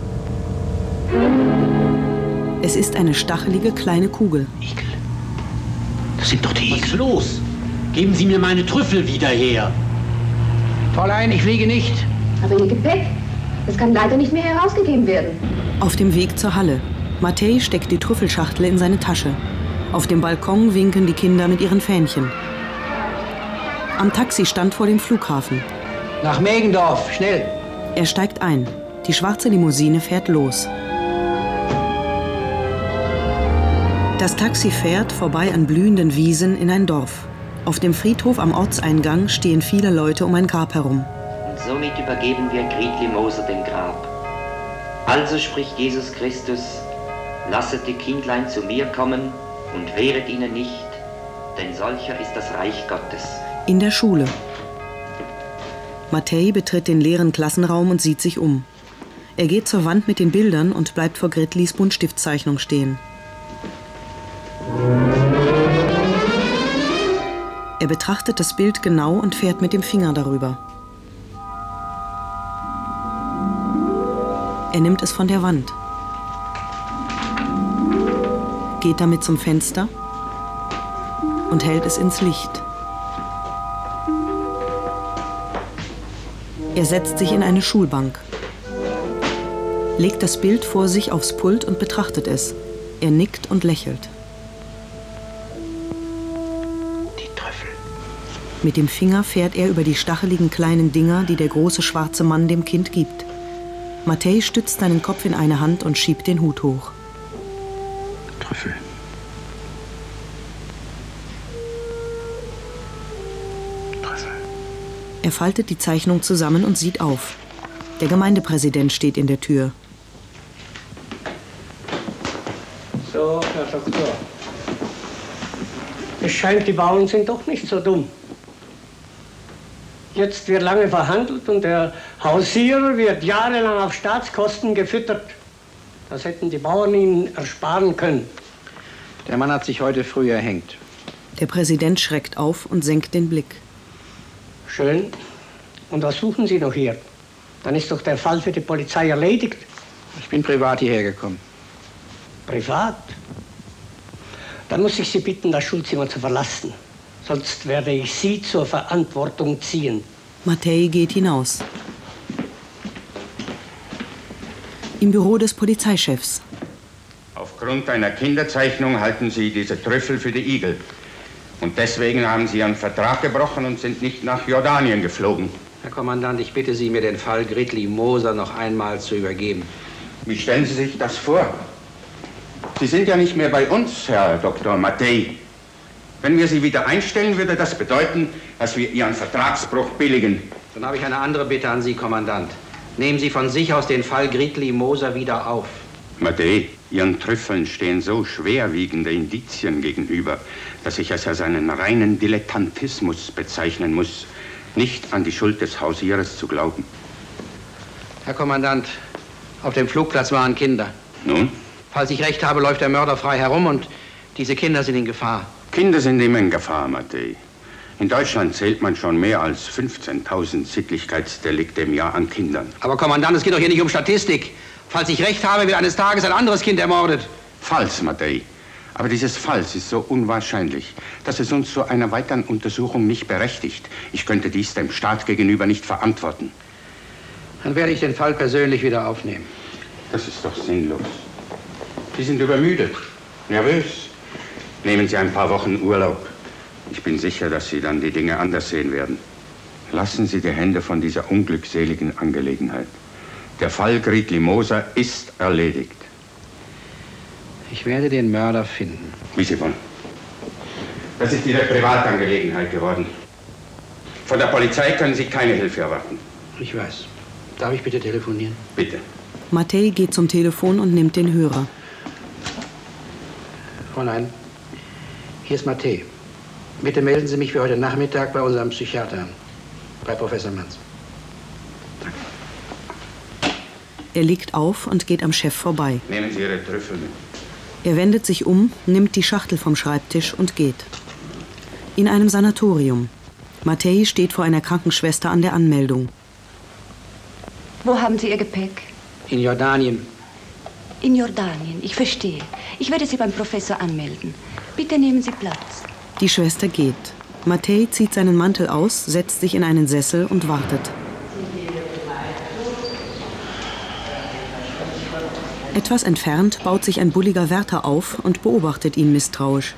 Es ist eine stachelige kleine Kugel. Igel. Das sind doch die Igel. Was ist los? Geben Sie mir meine Trüffel wieder her. Fräulein, ich fliege nicht. Aber Ihr Gepäck, das kann leider nicht mehr herausgegeben werden. Auf dem Weg zur Halle. Matej steckt die Trüffelschachtel in seine Tasche. Auf dem Balkon winken die Kinder mit ihren Fähnchen. Am Taxistand vor dem Flughafen. Nach Megendorf, schnell. Er steigt ein. Die schwarze Limousine fährt los. Das Taxi fährt vorbei an blühenden Wiesen in ein Dorf. Auf dem Friedhof am Ortseingang stehen viele Leute um ein Grab herum. Und somit übergeben wir Gritli Moser dem Grab. Also spricht Jesus Christus, lasset die Kindlein zu mir kommen und wehret ihnen nicht, denn solcher ist das Reich Gottes. In der Schule. Matej betritt den leeren Klassenraum und sieht sich um. Er geht zur Wand mit den Bildern und bleibt vor Gritlis Buntstiftzeichnung stehen. Er betrachtet das Bild genau und fährt mit dem Finger darüber. Er nimmt es von der Wand, geht damit zum Fenster und hält es ins Licht. Er setzt sich in eine Schulbank, legt das Bild vor sich aufs Pult und betrachtet es. Er nickt und lächelt. Mit dem Finger fährt er über die stacheligen kleinen Dinger, die der große schwarze Mann dem Kind gibt. Matej stützt seinen Kopf in eine Hand und schiebt den Hut hoch. Trüffel. Trüffel. Er faltet die Zeichnung zusammen und sieht auf. Der Gemeindepräsident steht in der Tür. So, Herr Doktor. Es scheint, die Bauern sind doch nicht so dumm. Jetzt wird lange verhandelt und der Hausierer wird jahrelang auf Staatskosten gefüttert. Das hätten die Bauern ihnen ersparen können. Der Mann hat sich heute früh erhängt. Der Präsident schreckt auf und senkt den Blick. Schön. Und was suchen Sie noch hier? Dann ist doch der Fall für die Polizei erledigt. Ich bin privat hierher gekommen. Privat? Dann muss ich Sie bitten, das Schulzimmer zu verlassen. Sonst werde ich Sie zur Verantwortung ziehen. Matej geht hinaus. Im Büro des Polizeichefs. Aufgrund einer Kinderzeichnung halten Sie diese Trüffel für die Igel. Und deswegen haben Sie Ihren Vertrag gebrochen und sind nicht nach Jordanien geflogen. Herr Kommandant, ich bitte Sie, mir den Fall Gritli Moser noch einmal zu übergeben. Wie stellen Sie sich das vor? Sie sind ja nicht mehr bei uns, Herr Doktor Matej. Wenn wir Sie wieder einstellen, würde das bedeuten, dass wir Ihren Vertragsbruch billigen. Dann habe ich eine andere Bitte an Sie, Kommandant. Nehmen Sie von sich aus den Fall Gritli Moser wieder auf. Matej, Ihren Trüffeln stehen so schwerwiegende Indizien gegenüber, dass ich es als einen reinen Dilettantismus bezeichnen muss, nicht an die Schuld des Hausierers zu glauben. Herr Kommandant, auf dem Flugplatz waren Kinder. Nun? Falls ich recht habe, läuft der Mörder frei herum und diese Kinder sind in Gefahr. Kinder sind immer in Gefahr, Mattei. In Deutschland zählt man schon mehr als fünfzehntausend Sittlichkeitsdelikte im Jahr an Kindern. Aber Kommandant, es geht doch hier nicht um Statistik. Falls ich recht habe, wird eines Tages ein anderes Kind ermordet. Falls, Mattei. Aber dieses Falls ist so unwahrscheinlich, dass es uns zu einer weiteren Untersuchung nicht berechtigt. Ich könnte dies dem Staat gegenüber nicht verantworten. Dann werde ich den Fall persönlich wieder aufnehmen. Das ist doch sinnlos. Sie sind übermüdet, nervös. Nehmen Sie ein paar Wochen Urlaub. Ich bin sicher, dass Sie dann die Dinge anders sehen werden. Lassen Sie die Hände von dieser unglückseligen Angelegenheit. Der Fall Gritli Moser ist erledigt. Ich werde den Mörder finden. Wie Sie wollen. Das ist Ihre Privatangelegenheit geworden. Von der Polizei können Sie keine Hilfe erwarten. Ich weiß. Darf ich bitte telefonieren? Bitte. Mattei geht zum Telefon und nimmt den Hörer. Fräulein, hier ist Mattei. Bitte melden Sie mich für heute Nachmittag bei unserem Psychiater an, bei Professor Manz. Er legt auf und geht am Chef vorbei. Nehmen Sie Ihre Trüffel mit. Er wendet sich um, nimmt die Schachtel vom Schreibtisch und geht. In einem Sanatorium. Mattei steht vor einer Krankenschwester an der Anmeldung. Wo haben Sie Ihr Gepäck? In Jordanien. In Jordanien, ich verstehe. Ich werde Sie beim Professor anmelden. Bitte nehmen Sie Platz. Die Schwester geht. Mattei zieht seinen Mantel aus, setzt sich in einen Sessel und wartet. Etwas entfernt baut sich ein bulliger Wärter auf und beobachtet ihn misstrauisch.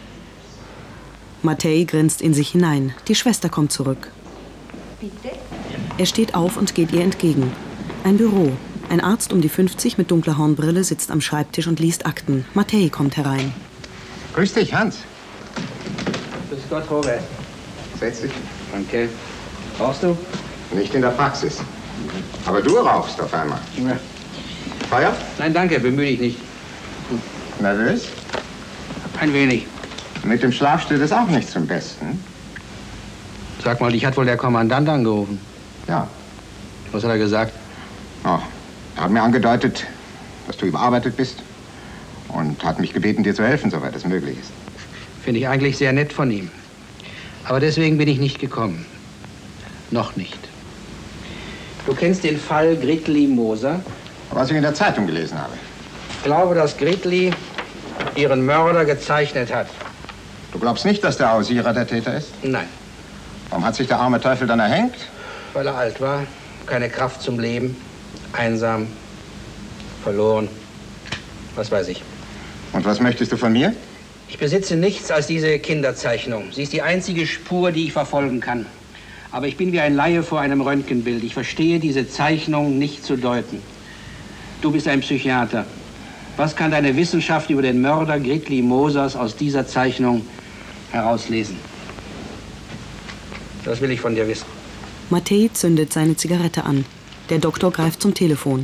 Mattei grinst in sich hinein. Die Schwester kommt zurück. Bitte? Er steht auf und geht ihr entgegen. Ein Büro. Ein Arzt um die fünfzig mit dunkler Hornbrille sitzt am Schreibtisch und liest Akten. Mattei kommt herein. Grüß dich, Hans. Grüß Gott, Robert. Setz dich. Danke. Brauchst du? Nicht in der Praxis. Aber du rauchst auf einmal. Ja. Feuer? Nein, danke, bemühe dich nicht. Nervös? Ein wenig. Mit dem Schlaf steht es auch nicht zum Besten. Sag mal, dich hat wohl der Kommandant angerufen? Ja. Was hat er gesagt? Oh, er hat mir angedeutet, dass du überarbeitet bist und hat mich gebeten, dir zu helfen, soweit es möglich ist. Finde ich eigentlich sehr nett von ihm. Aber deswegen bin ich nicht gekommen. Noch nicht. Du kennst den Fall Gritli Moser? Was ich in der Zeitung gelesen habe. Ich glaube, dass Gritli ihren Mörder gezeichnet hat. Du glaubst nicht, dass der Hausierer der Täter ist? Nein. Warum hat sich der arme Teufel dann erhängt? Weil er alt war, keine Kraft zum Leben, einsam, verloren, was weiß ich. Und was möchtest du von mir? Ich besitze nichts als diese Kinderzeichnung. Sie ist die einzige Spur, die ich verfolgen kann. Aber ich bin wie ein Laie vor einem Röntgenbild. Ich verstehe diese Zeichnung nicht zu deuten. Du bist ein Psychiater. Was kann deine Wissenschaft über den Mörder Gritli Mosers aus dieser Zeichnung herauslesen? Das will ich von dir wissen. Mattei zündet seine Zigarette an. Der Doktor greift zum Telefon.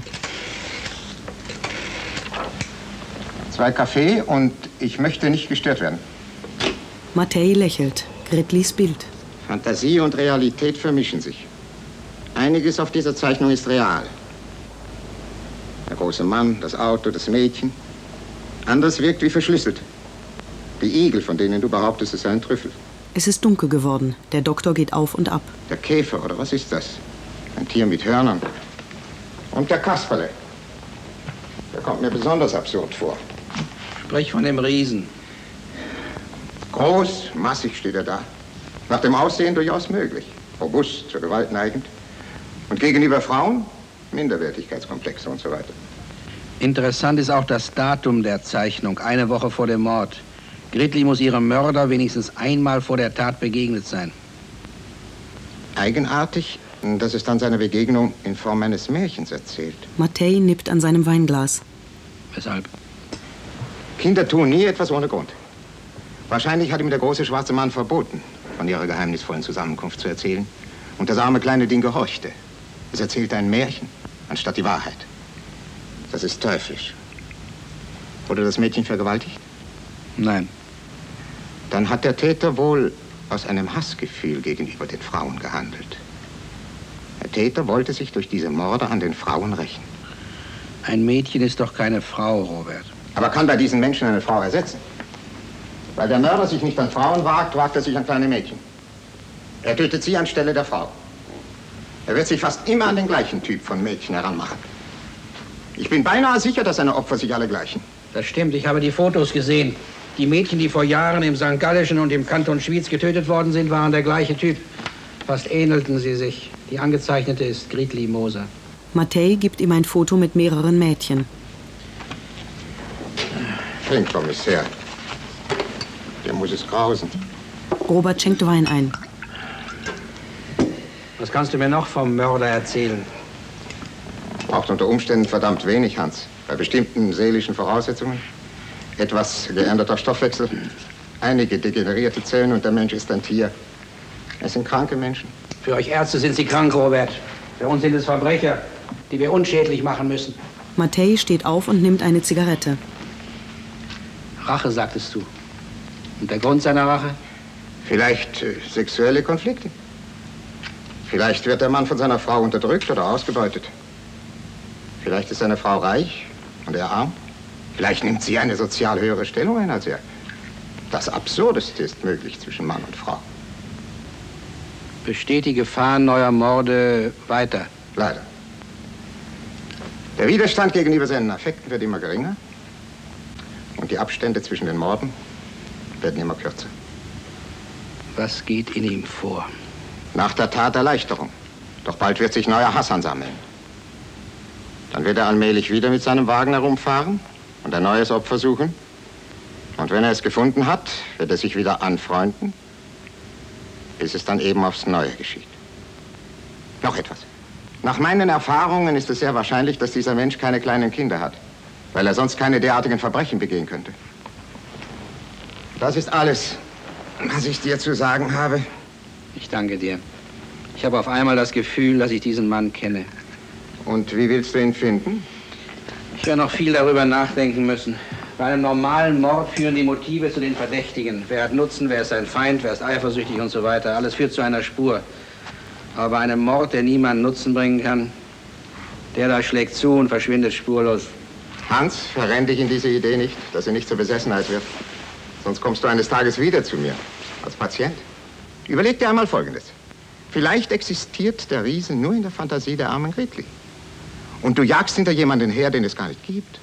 Zwei Kaffee und ich möchte nicht gestört werden. Mattei lächelt. Gritlis Bild. Fantasie und Realität vermischen sich. Einiges auf dieser Zeichnung ist real. Der große Mann, das Auto, das Mädchen. Anderes wirkt wie verschlüsselt. Die Igel, von denen du behauptest, es sei ein Trüffel. Es ist dunkel geworden. Der Doktor geht auf und ab. Der Käfer, oder was ist das? Ein Tier mit Hörnern. Und der Kasperle. Der kommt mir besonders absurd vor. Sprich von dem Riesen. Groß, massig steht er da. Nach dem Aussehen durchaus möglich. Robust, zur Gewalt neigend. Und gegenüber Frauen Minderwertigkeitskomplexe und so weiter. Interessant ist auch das Datum der Zeichnung, eine Woche vor dem Mord. Gritli muss ihrem Mörder wenigstens einmal vor der Tat begegnet sein. Eigenartig, dass es dann seine Begegnung in Form eines Märchens erzählt. Mattei nippt an seinem Weinglas. Weshalb? Kinder tun nie etwas ohne Grund. Wahrscheinlich hat ihm der große schwarze Mann verboten, von ihrer geheimnisvollen Zusammenkunft zu erzählen. Und das arme kleine Ding gehorchte. Es erzählte ein Märchen, anstatt die Wahrheit. Das ist teuflisch. Wurde das Mädchen vergewaltigt? Nein. Dann hat der Täter wohl aus einem Hassgefühl gegenüber den Frauen gehandelt. Der Täter wollte sich durch diese Morde an den Frauen rächen. Ein Mädchen ist doch keine Frau, Robert. Aber kann bei diesen Menschen eine Frau ersetzen? Weil der Mörder sich nicht an Frauen wagt, wagt er sich an kleine Mädchen. Er tötet sie anstelle der Frau. Er wird sich fast immer an den gleichen Typ von Mädchen heranmachen. Ich bin beinahe sicher, dass seine Opfer sich alle gleichen. Das stimmt, ich habe die Fotos gesehen. Die Mädchen, die vor Jahren im Sankt Gallischen und im Kanton Schwyz getötet worden sind, waren der gleiche Typ. Fast ähnelten sie sich. Die angezeichnete ist Gritli Moser. Mattei gibt ihm ein Foto mit mehreren Mädchen. Trink, Kommissär. Der muss es grausen. Robert schenkt Wein ein. Was kannst du mir noch vom Mörder erzählen? Braucht unter Umständen verdammt wenig, Hans. Bei bestimmten seelischen Voraussetzungen. Etwas geänderter Stoffwechsel, einige degenerierte Zellen und der Mensch ist ein Tier. Es sind kranke Menschen. Für euch Ärzte sind sie krank, Robert. Für uns sind es Verbrecher, die wir unschädlich machen müssen. Mattei steht auf und nimmt eine Zigarette. Rache, sagtest du. Und der Grund seiner Rache? Vielleicht äh, sexuelle Konflikte. Vielleicht wird der Mann von seiner Frau unterdrückt oder ausgebeutet. Vielleicht ist seine Frau reich und er arm. Vielleicht nimmt sie eine sozial höhere Stellung ein als er. Das Absurdeste ist möglich zwischen Mann und Frau. Besteht die Gefahr neuer Morde weiter? Leider. Der Widerstand gegenüber seinen Affekten wird immer geringer. Und die Abstände zwischen den Morden werden immer kürzer. Was geht in ihm vor? Nach der Tat Erleichterung. Doch bald wird sich neuer Hass ansammeln. Dann wird er allmählich wieder mit seinem Wagen herumfahren und ein neues Opfer suchen. Und wenn er es gefunden hat, wird er sich wieder anfreunden, bis es dann eben aufs Neue geschieht. Noch etwas. Nach meinen Erfahrungen ist es sehr wahrscheinlich, dass dieser Mensch keine kleinen Kinder hat, weil er sonst keine derartigen Verbrechen begehen könnte. Das ist alles, was ich dir zu sagen habe. Ich danke dir. Ich habe auf einmal das Gefühl, dass ich diesen Mann kenne. Und wie willst du ihn finden? Ich werde noch viel darüber nachdenken müssen. Bei einem normalen Mord führen die Motive zu den Verdächtigen. Wer hat Nutzen, wer ist ein Feind, wer ist eifersüchtig und so weiter. Alles führt zu einer Spur. Aber bei einem Mord, der niemanden Nutzen bringen kann, der da schlägt zu und verschwindet spurlos. Hans, verrenn dich in diese Idee nicht, dass sie nicht zur Besessenheit wird. Sonst kommst du eines Tages wieder zu mir, als Patient. Überleg dir einmal Folgendes. Vielleicht existiert der Riese nur in der Fantasie der armen Gritli. Und du jagst hinter jemanden her, den es gar nicht gibt.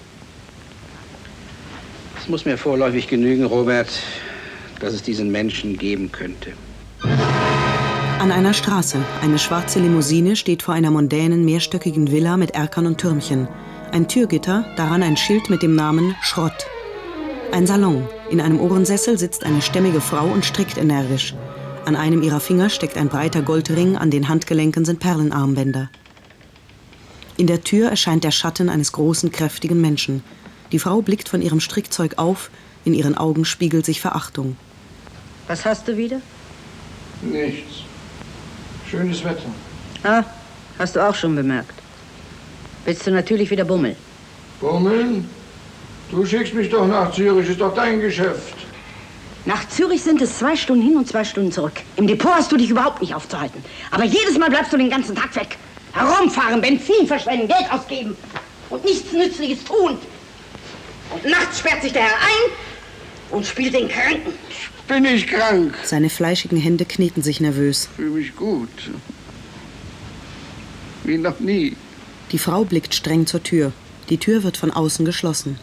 Es muss mir vorläufig genügen, Robert, dass es diesen Menschen geben könnte. An einer Straße. Eine schwarze Limousine steht vor einer mondänen, mehrstöckigen Villa mit Erkern und Türmchen. Ein Türgitter, daran ein Schild mit dem Namen Schrott. Ein Salon. In einem Ohrensessel sitzt eine stämmige Frau und strickt energisch. An einem ihrer Finger steckt ein breiter Goldring, an den Handgelenken sind Perlenarmbänder. In der Tür erscheint der Schatten eines großen, kräftigen Menschen. Die Frau blickt von ihrem Strickzeug auf, in ihren Augen spiegelt sich Verachtung. Was hast du wieder? Nichts. Schönes Wetter. Ah, hast du auch schon bemerkt. Willst du natürlich wieder bummeln? Bummeln? Du schickst mich doch nach Zürich, ist doch dein Geschäft. Nach Zürich sind es zwei Stunden hin und zwei Stunden zurück. Im Depot hast du dich überhaupt nicht aufzuhalten. Aber jedes Mal bleibst du den ganzen Tag weg. Herumfahren, Benzin verschwenden, Geld ausgeben und nichts Nützliches tun. Und nachts sperrt sich der Herr ein und spielt den Kranken. Bin ich krank? Seine fleischigen Hände kneten sich nervös. Fühle mich gut. Wie noch nie. Die Frau blickt streng zur Tür. Die Tür wird von außen geschlossen.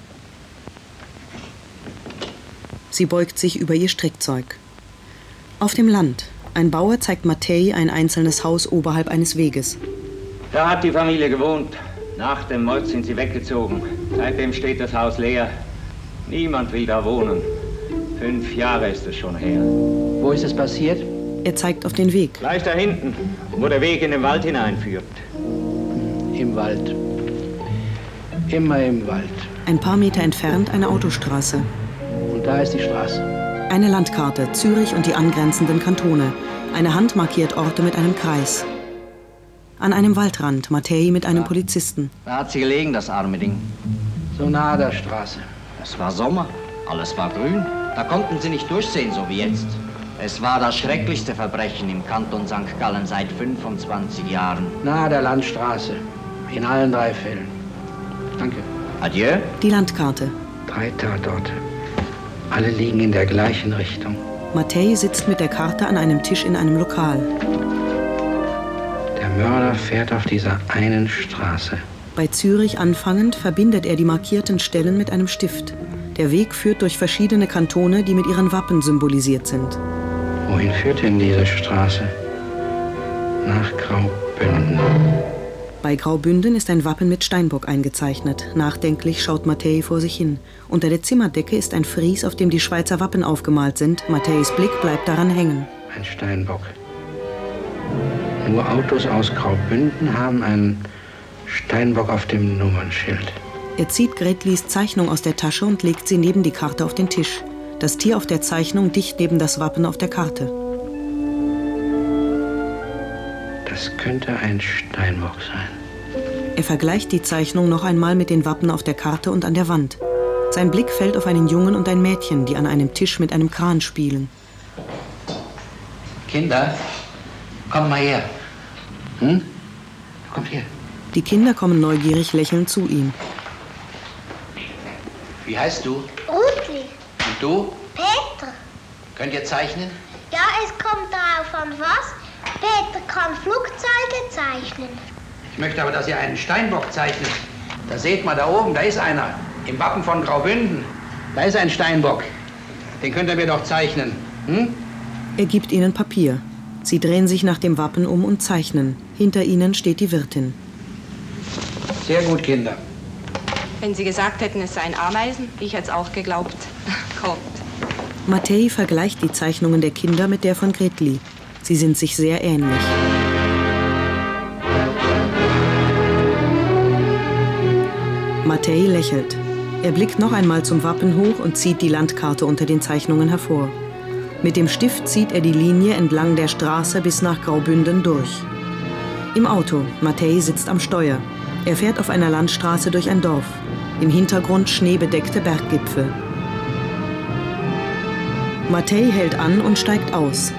Sie beugt sich über ihr Strickzeug. Auf dem Land. Ein Bauer zeigt Mattei ein einzelnes Haus oberhalb eines Weges. Da hat die Familie gewohnt. Nach dem Mord sind sie weggezogen. Seitdem steht das Haus leer. Niemand will da wohnen. Fünf Jahre ist es schon her. Wo ist es passiert? Er zeigt auf den Weg. Gleich da hinten, wo der Weg in den Wald hineinführt. Im Wald. Immer im Wald. Ein paar Meter entfernt eine Autostraße. Und da ist die Straße. Eine Landkarte, Zürich und die angrenzenden Kantone. Eine Hand markiert Orte mit einem Kreis. An einem Waldrand, Mattei mit einem Polizisten. Da hat sie gelegen, das arme Ding. So nahe der Straße. Es war Sommer, alles war grün. Da konnten Sie nicht durchsehen, so wie jetzt. Es war das schrecklichste Verbrechen im Kanton Sankt Gallen seit fünfundzwanzig Jahren. Nahe der Landstraße. In allen drei Fällen. Danke. Adieu. Die Landkarte. Drei Tatorte. Alle liegen in der gleichen Richtung. Mattei sitzt mit der Karte an einem Tisch in einem Lokal. Der Mörder fährt auf dieser einen Straße. Bei Zürich anfangend verbindet er die markierten Stellen mit einem Stift. Der Weg führt durch verschiedene Kantone, die mit ihren Wappen symbolisiert sind. Wohin führt denn diese Straße? Nach Graubünden. Bei Graubünden ist ein Wappen mit Steinbock eingezeichnet. Nachdenklich schaut Mattei vor sich hin. Unter der Zimmerdecke ist ein Fries, auf dem die Schweizer Wappen aufgemalt sind. Matteis Blick bleibt daran hängen. Ein Steinbock. Nur Autos aus Graubünden haben einen Steinbock auf dem Nummernschild. Er zieht Gretlis Zeichnung aus der Tasche und legt sie neben die Karte auf den Tisch. Das Tier auf der Zeichnung dicht neben das Wappen auf der Karte. Das könnte ein Steinbock sein. Er vergleicht die Zeichnung noch einmal mit den Wappen auf der Karte und an der Wand. Sein Blick fällt auf einen Jungen und ein Mädchen, die an einem Tisch mit einem Kran spielen. Kinder, kommt mal her. Hm? Kommt her. Die Kinder kommen neugierig lächelnd zu ihm. Wie heißt du? Rutli. Und du? Peter. Könnt ihr zeichnen? Ja, es kommt darauf an was. Peter kann Flugzeuge zeichnen. Ich möchte aber, dass ihr einen Steinbock zeichnet. Da seht mal da oben, da ist einer. Im Wappen von Graubünden. Da ist ein Steinbock. Den könnt ihr mir doch zeichnen. Hm? Er gibt ihnen Papier. Sie drehen sich nach dem Wappen um und zeichnen. Hinter ihnen steht die Wirtin. Sehr gut, Kinder. Wenn Sie gesagt hätten, es seien Ameisen, ich hätte es auch geglaubt. Kommt. Mattei vergleicht die Zeichnungen der Kinder mit der von Gretli. Sie sind sich sehr ähnlich. Mattei lächelt. Er blickt noch einmal zum Wappen hoch und zieht die Landkarte unter den Zeichnungen hervor. Mit dem Stift zieht er die Linie entlang der Straße bis nach Graubünden durch. Im Auto. Mattei sitzt am Steuer. Er fährt auf einer Landstraße durch ein Dorf. Im Hintergrund schneebedeckte Berggipfel. Mattei hält an und steigt aus.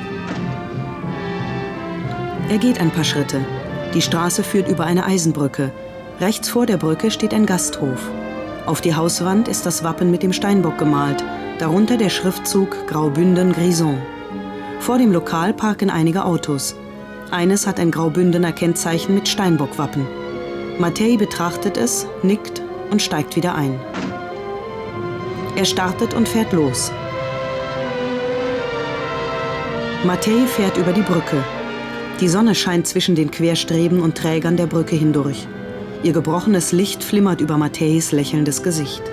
Er geht ein paar Schritte. Die Straße führt über eine Eisenbrücke. Rechts vor der Brücke steht ein Gasthof. Auf die Hauswand ist das Wappen mit dem Steinbock gemalt, darunter der Schriftzug Graubünden-Grison. Vor dem Lokal parken einige Autos. Eines hat ein Graubündener Kennzeichen mit Steinbockwappen. Mattei betrachtet es, nickt und steigt wieder ein. Er startet und fährt los. Mattei fährt über die Brücke. Die Sonne scheint zwischen den Querstreben und Trägern der Brücke hindurch. Ihr gebrochenes Licht flimmert über Matteis lächelndes Gesicht.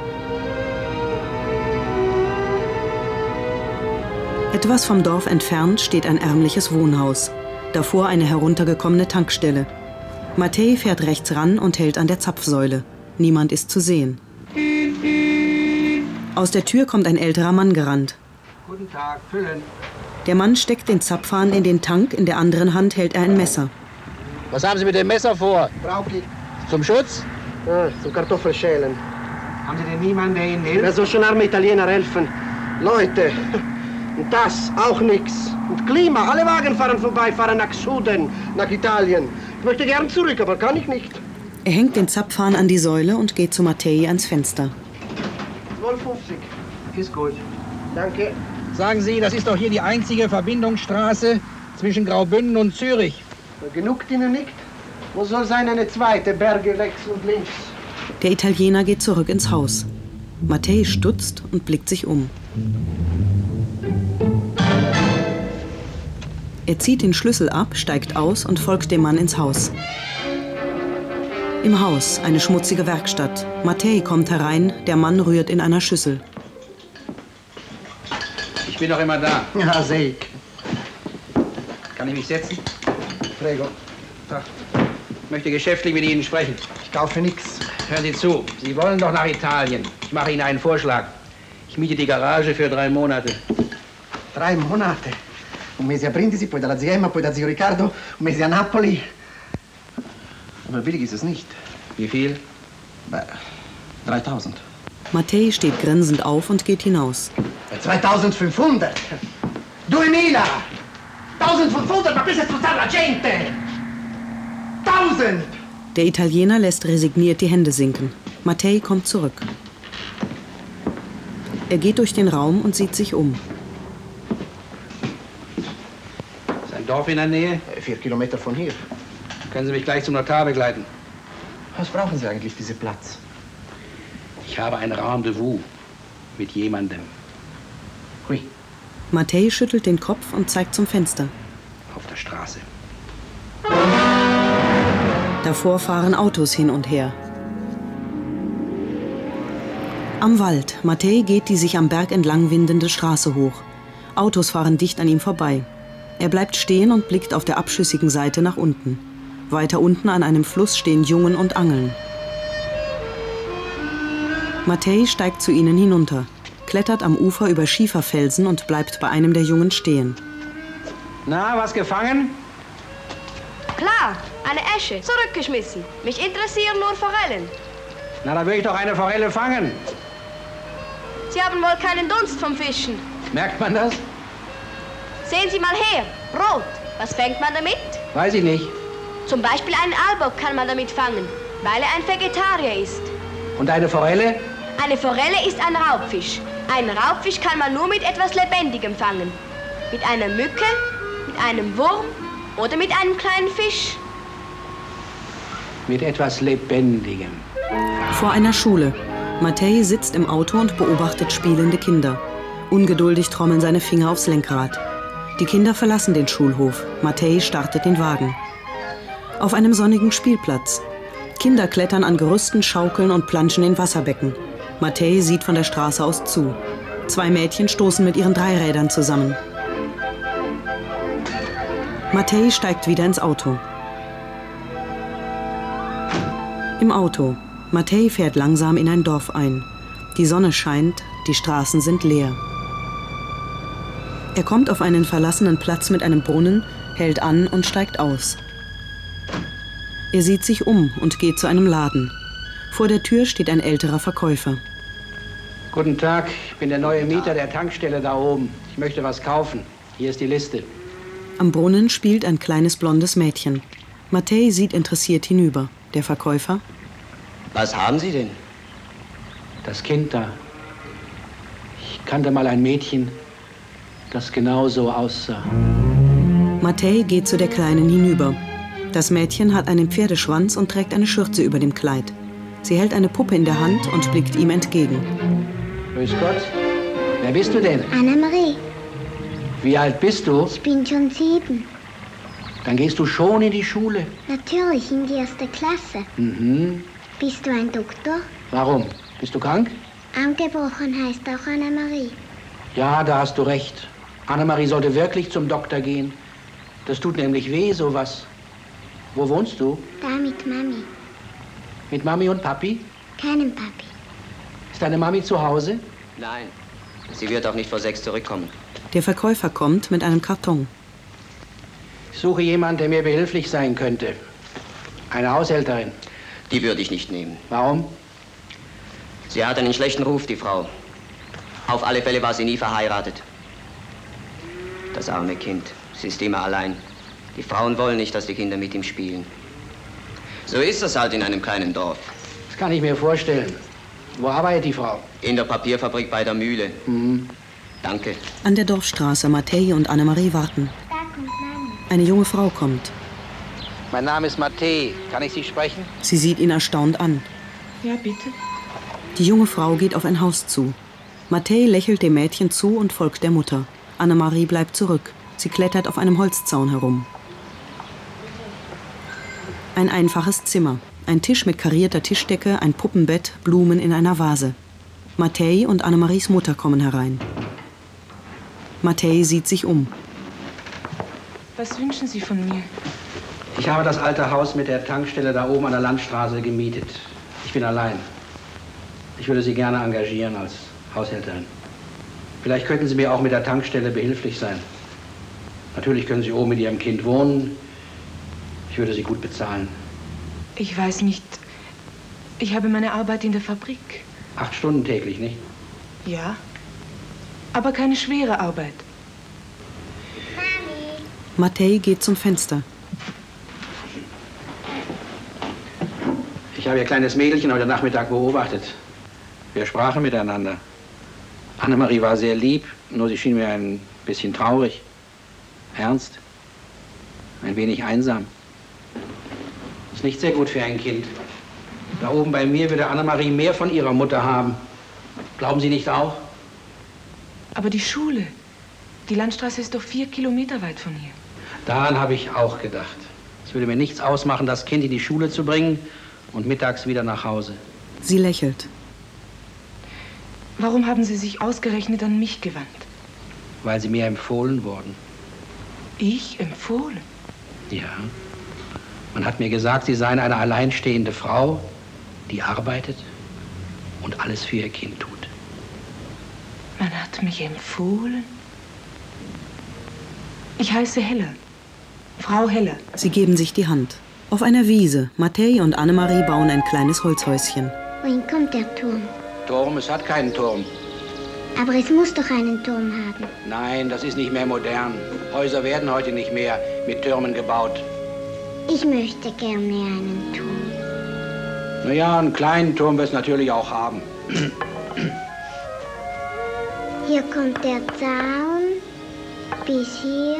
Etwas vom Dorf entfernt steht ein ärmliches Wohnhaus. Davor eine heruntergekommene Tankstelle. Mattei fährt rechts ran und hält an der Zapfsäule. Niemand ist zu sehen. Aus der Tür kommt ein älterer Mann gerannt. Guten Tag, füllen. Der Mann steckt den Zapfhahn in den Tank, in der anderen Hand hält er ein Messer. Was haben Sie mit dem Messer vor? Brauche ich. Zum Schutz? Ah, zum Kartoffelschälen. Haben Sie denn niemanden, der Ihnen hilft? Wer soll schon arme Italiener helfen? Leute, und das auch nix. Und Klima, alle Wagen fahren vorbei, fahren nach Süden, nach Italien. Ich möchte gern zurück, aber kann ich nicht. Er hängt den Zapfhahn an die Säule und geht zu Mattei ans Fenster. zwölf fünfzig. Ist gut. Danke. Sagen Sie, das ist doch hier die einzige Verbindungsstraße zwischen Graubünden und Zürich. Genug Ihnen nicht? Wo soll sein eine zweite, Berge rechts und links? Der Italiener geht zurück ins Haus. Mattei stutzt und blickt sich um. Er zieht den Schlüssel ab, steigt aus und folgt dem Mann ins Haus. Im Haus eine schmutzige Werkstatt. Mattei kommt herein, der Mann rührt in einer Schüssel. Ich bin doch immer da. Ja, sehe ich. Kann ich mich setzen? Prego. Tag. Ich möchte geschäftlich mit Ihnen sprechen. Ich kaufe nichts. Hören Sie zu, Sie wollen doch nach Italien. Ich mache Ihnen einen Vorschlag. Ich miete die Garage für drei Monate. Drei Monate? Un mese a Brindisi, poi dalla zia Emma, poi da zio Riccardo, un mese a Napoli. Aber billig ist es nicht. Wie viel? Beh, dreitausend. Mattei steht grinsend auf und geht hinaus. zweitausendfünfhundert. Duemila. eintausendfünfhundert, ma questa è tutta la gente. Tausend. Der Italiener lässt resigniert die Hände sinken. Mattei kommt zurück. Er geht durch den Raum und sieht sich um. Ist ein Dorf in der Nähe? Vier Kilometer von hier. Können Sie mich gleich zum Notar begleiten? Was brauchen Sie eigentlich, diesen Platz? Ich habe ein Rendezvous mit jemandem. Hui. Mattei schüttelt den Kopf und zeigt zum Fenster. Auf der Straße. Davor fahren Autos hin und her. Am Wald. Mattei geht die sich am Berg entlang windende Straße hoch. Autos fahren dicht an ihm vorbei. Er bleibt stehen und blickt auf der abschüssigen Seite nach unten. Weiter unten an einem Fluss stehen Jungen und angeln. Mattei steigt zu ihnen hinunter, klettert am Ufer über Schieferfelsen und bleibt bei einem der Jungen stehen. Na, was gefangen? Klar, eine Esche, zurückgeschmissen. Mich interessieren nur Forellen. Na, da will ich doch eine Forelle fangen. Sie haben wohl keinen Dunst vom Fischen. Merkt man das? Sehen Sie mal her, rot. Was fängt man damit? Weiß ich nicht. Zum Beispiel einen Aalbock kann man damit fangen, weil er ein Vegetarier ist. Und eine Forelle? Eine Forelle ist ein Raubfisch. Einen Raubfisch kann man nur mit etwas Lebendigem fangen. Mit einer Mücke, mit einem Wurm oder mit einem kleinen Fisch. Mit etwas Lebendigem. Vor einer Schule. Mattei sitzt im Auto und beobachtet spielende Kinder. Ungeduldig trommeln seine Finger aufs Lenkrad. Die Kinder verlassen den Schulhof. Mattei startet den Wagen. Auf einem sonnigen Spielplatz. Kinder klettern an Gerüsten, schaukeln und planschen in Wasserbecken. Mattei sieht von der Straße aus zu. Zwei Mädchen stoßen mit ihren Dreirädern zusammen. Mattei steigt wieder ins Auto. Im Auto. Mattei fährt langsam in ein Dorf ein. Die Sonne scheint, die Straßen sind leer. Er kommt auf einen verlassenen Platz mit einem Brunnen, hält an und steigt aus. Er sieht sich um und geht zu einem Laden. Vor der Tür steht ein älterer Verkäufer. Guten Tag, ich bin der neue Mieter der Tankstelle da oben. Ich möchte was kaufen. Hier ist die Liste. Am Brunnen spielt ein kleines blondes Mädchen. Mattei sieht interessiert hinüber. Der Verkäufer: Was haben Sie denn? Das Kind da. Ich kannte mal ein Mädchen, das genau so aussah. Mattei geht zu der Kleinen hinüber. Das Mädchen hat einen Pferdeschwanz und trägt eine Schürze über dem Kleid. Sie hält eine Puppe in der Hand und blickt ihm entgegen. Grüß Gott. Wer bist du denn? Annemarie. Wie alt bist du? Ich bin schon sieben. Dann gehst du schon in die Schule? Natürlich, in die erste Klasse. Mhm. Bist du ein Doktor? Warum? Bist du krank? Angebrochen heißt auch Annemarie. Ja, da hast du recht. Annemarie sollte wirklich zum Doktor gehen. Das tut nämlich weh, sowas. Wo wohnst du? Da mit Mami. Mit Mami und Papi? Keinem Papi. Ist deine Mami zu Hause? Nein, sie wird auch nicht vor sechs zurückkommen. Der Verkäufer kommt mit einem Karton. Ich suche jemanden, der mir behilflich sein könnte. Eine Haushälterin. Die würde ich nicht nehmen. Warum? Sie hat einen schlechten Ruf, die Frau. Auf alle Fälle war sie nie verheiratet. Das arme Kind. Sie ist immer allein. Die Frauen wollen nicht, dass die Kinder mit ihm spielen. So ist das halt in einem kleinen Dorf. Das kann ich mir vorstellen. Wo arbeitet die Frau? In der Papierfabrik bei der Mühle. Mhm. Danke. An der Dorfstraße. Mattei und Annemarie warten. Da kommt Mami. Eine junge Frau kommt. Mein Name ist Mattei. Kann ich Sie sprechen? Sie sieht ihn erstaunt an. Ja, bitte. Die junge Frau geht auf ein Haus zu. Mattei lächelt dem Mädchen zu und folgt der Mutter. Annemarie bleibt zurück. Sie klettert auf einem Holzzaun herum. Ein einfaches Zimmer. Ein Tisch mit karierter Tischdecke, ein Puppenbett, Blumen in einer Vase. Mattei und Annemaries Mutter kommen herein. Mattei sieht sich um. Was wünschen Sie von mir? Ich habe das alte Haus mit der Tankstelle da oben an der Landstraße gemietet. Ich bin allein. Ich würde Sie gerne engagieren als Haushälterin. Vielleicht könnten Sie mir auch mit der Tankstelle behilflich sein. Natürlich können Sie oben mit Ihrem Kind wohnen. Ich würde Sie gut bezahlen. Ich weiß nicht. Ich habe meine Arbeit in der Fabrik. Acht Stunden täglich, nicht? Ja, aber keine schwere Arbeit. Matej geht zum Fenster. Ich habe Ihr kleines Mädelchen heute Nachmittag beobachtet. Wir sprachen miteinander. Annemarie war sehr lieb, nur sie schien mir ein bisschen traurig, ernst, ein wenig einsam. Ist nicht sehr gut für ein Kind. Da oben bei mir würde Annemarie mehr von ihrer Mutter haben. Glauben Sie nicht auch? Aber die Schule, die Landstraße ist doch vier Kilometer weit von hier. Daran habe ich auch gedacht. Es würde mir nichts ausmachen, das Kind in die Schule zu bringen und mittags wieder nach Hause. Sie lächelt. Warum haben Sie sich ausgerechnet an mich gewandt? Weil Sie mir empfohlen wurden. Ich empfohlen? Ja. Man hat mir gesagt, Sie seien eine alleinstehende Frau, die arbeitet und alles für ihr Kind tut. Man hat mich empfohlen? Ich heiße Heller. Frau Heller. Sie geben sich die Hand. Auf einer Wiese. Matej und Annemarie bauen ein kleines Holzhäuschen. Wohin kommt der Turm? Turm? Es hat keinen Turm. Aber es muss doch einen Turm haben. Nein, das ist nicht mehr modern. Häuser werden heute nicht mehr mit Türmen gebaut. Ich möchte gerne einen Turm. Na ja, einen kleinen Turm wird es natürlich auch haben. Hier kommt der Zaun bis hier.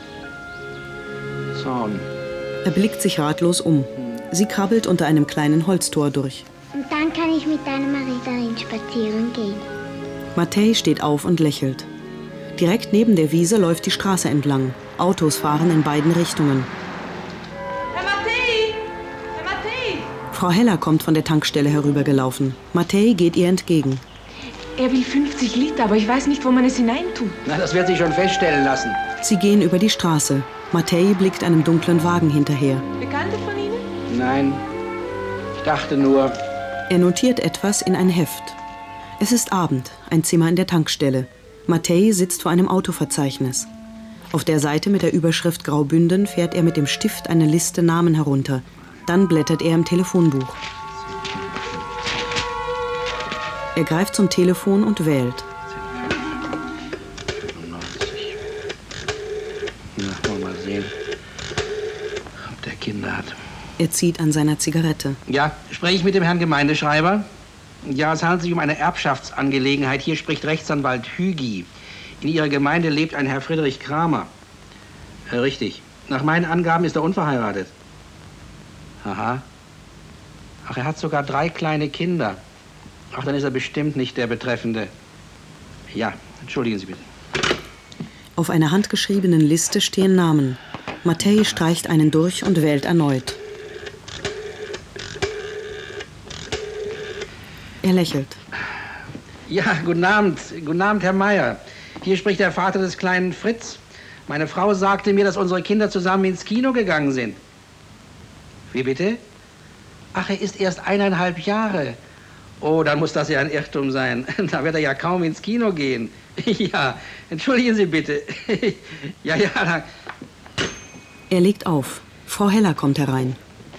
Zaun. Er blickt sich ratlos um. Sie krabbelt unter einem kleinen Holztor durch. Und dann kann ich mit Annemarie darin spazieren gehen. Matej steht auf und lächelt. Direkt neben der Wiese läuft die Straße entlang. Autos fahren in beiden Richtungen. Herr Matej! Herr Matej! Frau Heller kommt von der Tankstelle herübergelaufen. Matej geht ihr entgegen. Er will fünfzig Liter, aber ich weiß nicht, wo man es hineintut. Na, das wird sich schon feststellen lassen. Sie gehen über die Straße. Matej blickt einem dunklen Wagen hinterher. Bekannte von Ihnen? Nein, ich dachte nur... Er notiert etwas in ein Heft. Es ist Abend, ein Zimmer in der Tankstelle. Matej sitzt vor einem Autoverzeichnis. Auf der Seite mit der Überschrift Graubünden fährt er mit dem Stift eine Liste Namen herunter. Dann blättert er im Telefonbuch. Er greift zum Telefon und wählt. fünfundneunzig. Na, wollen wir mal sehen, ob der Kinder hat. Er zieht an seiner Zigarette. Ja, spreche ich mit dem Herrn Gemeindeschreiber? Ja, es handelt sich um eine Erbschaftsangelegenheit. Hier spricht Rechtsanwalt Hügi. In Ihrer Gemeinde lebt ein Herr Friedrich Kramer. Äh, richtig. Nach meinen Angaben ist er unverheiratet. Aha. Ach, er hat sogar drei kleine Kinder. Ach, dann ist er bestimmt nicht der Betreffende. Ja, entschuldigen Sie bitte. Auf einer handgeschriebenen Liste stehen Namen. Matej streicht einen durch und wählt erneut. Er lächelt. Ja, guten Abend. Guten Abend, Herr Meier. Hier spricht der Vater des kleinen Fritz. Meine Frau sagte mir, dass unsere Kinder zusammen ins Kino gegangen sind. Wie bitte? Ach, er ist erst eineinhalb Jahre. Oh, dann muss das ja ein Irrtum sein. Da wird er ja kaum ins Kino gehen. Ja, entschuldigen Sie bitte. Ja, ja. Da. Er legt auf. Frau Heller kommt herein.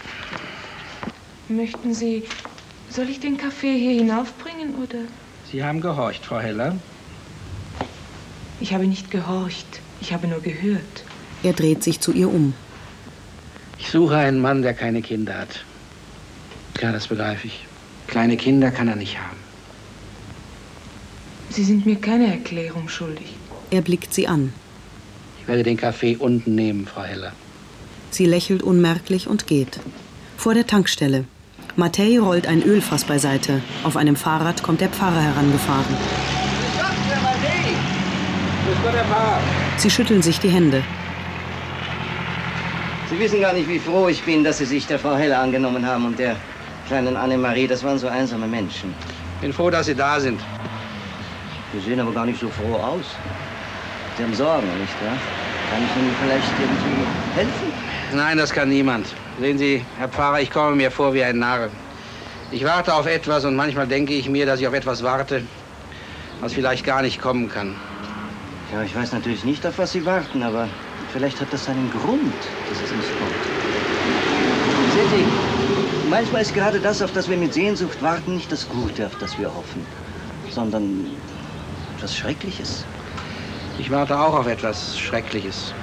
Möchten Sie... Soll ich den Kaffee hier hinaufbringen, oder? Sie haben gehorcht, Frau Heller. Ich habe nicht gehorcht. Ich habe nur gehört. Er dreht sich zu ihr um. Ich suche einen Mann, der keine Kinder hat. Ja, das begreife ich. Kleine Kinder kann er nicht haben. Sie sind mir keine Erklärung schuldig. Er blickt sie an. Ich werde den Kaffee unten nehmen, Frau Heller. Sie lächelt unmerklich und geht. Vor der Tankstelle. Matej rollt ein Ölfass beiseite. Auf einem Fahrrad kommt der Pfarrer herangefahren. Sie schütteln sich die Hände. Sie wissen gar nicht, wie froh ich bin, dass Sie sich der Frau Heller angenommen haben und der kleinen Annemarie. Das waren so einsame Menschen. Ich bin froh, dass Sie da sind. Sie sehen aber gar nicht so froh aus. Sie haben Sorgen, nicht wahr? Kann ich Ihnen vielleicht irgendwie helfen? Nein, das kann niemand. Sehen Sie, Herr Pfarrer, ich komme mir vor wie ein Narr. Ich warte auf etwas und manchmal denke ich mir, dass ich auf etwas warte, was vielleicht gar nicht kommen kann. Ja, ich weiß natürlich nicht, auf was Sie warten, aber vielleicht hat das einen Grund, dass es nicht kommt. Sehen Sie, manchmal ist gerade das, auf das wir mit Sehnsucht warten, nicht das Gute, auf das wir hoffen, sondern etwas Schreckliches. Ich warte auch auf etwas Schreckliches.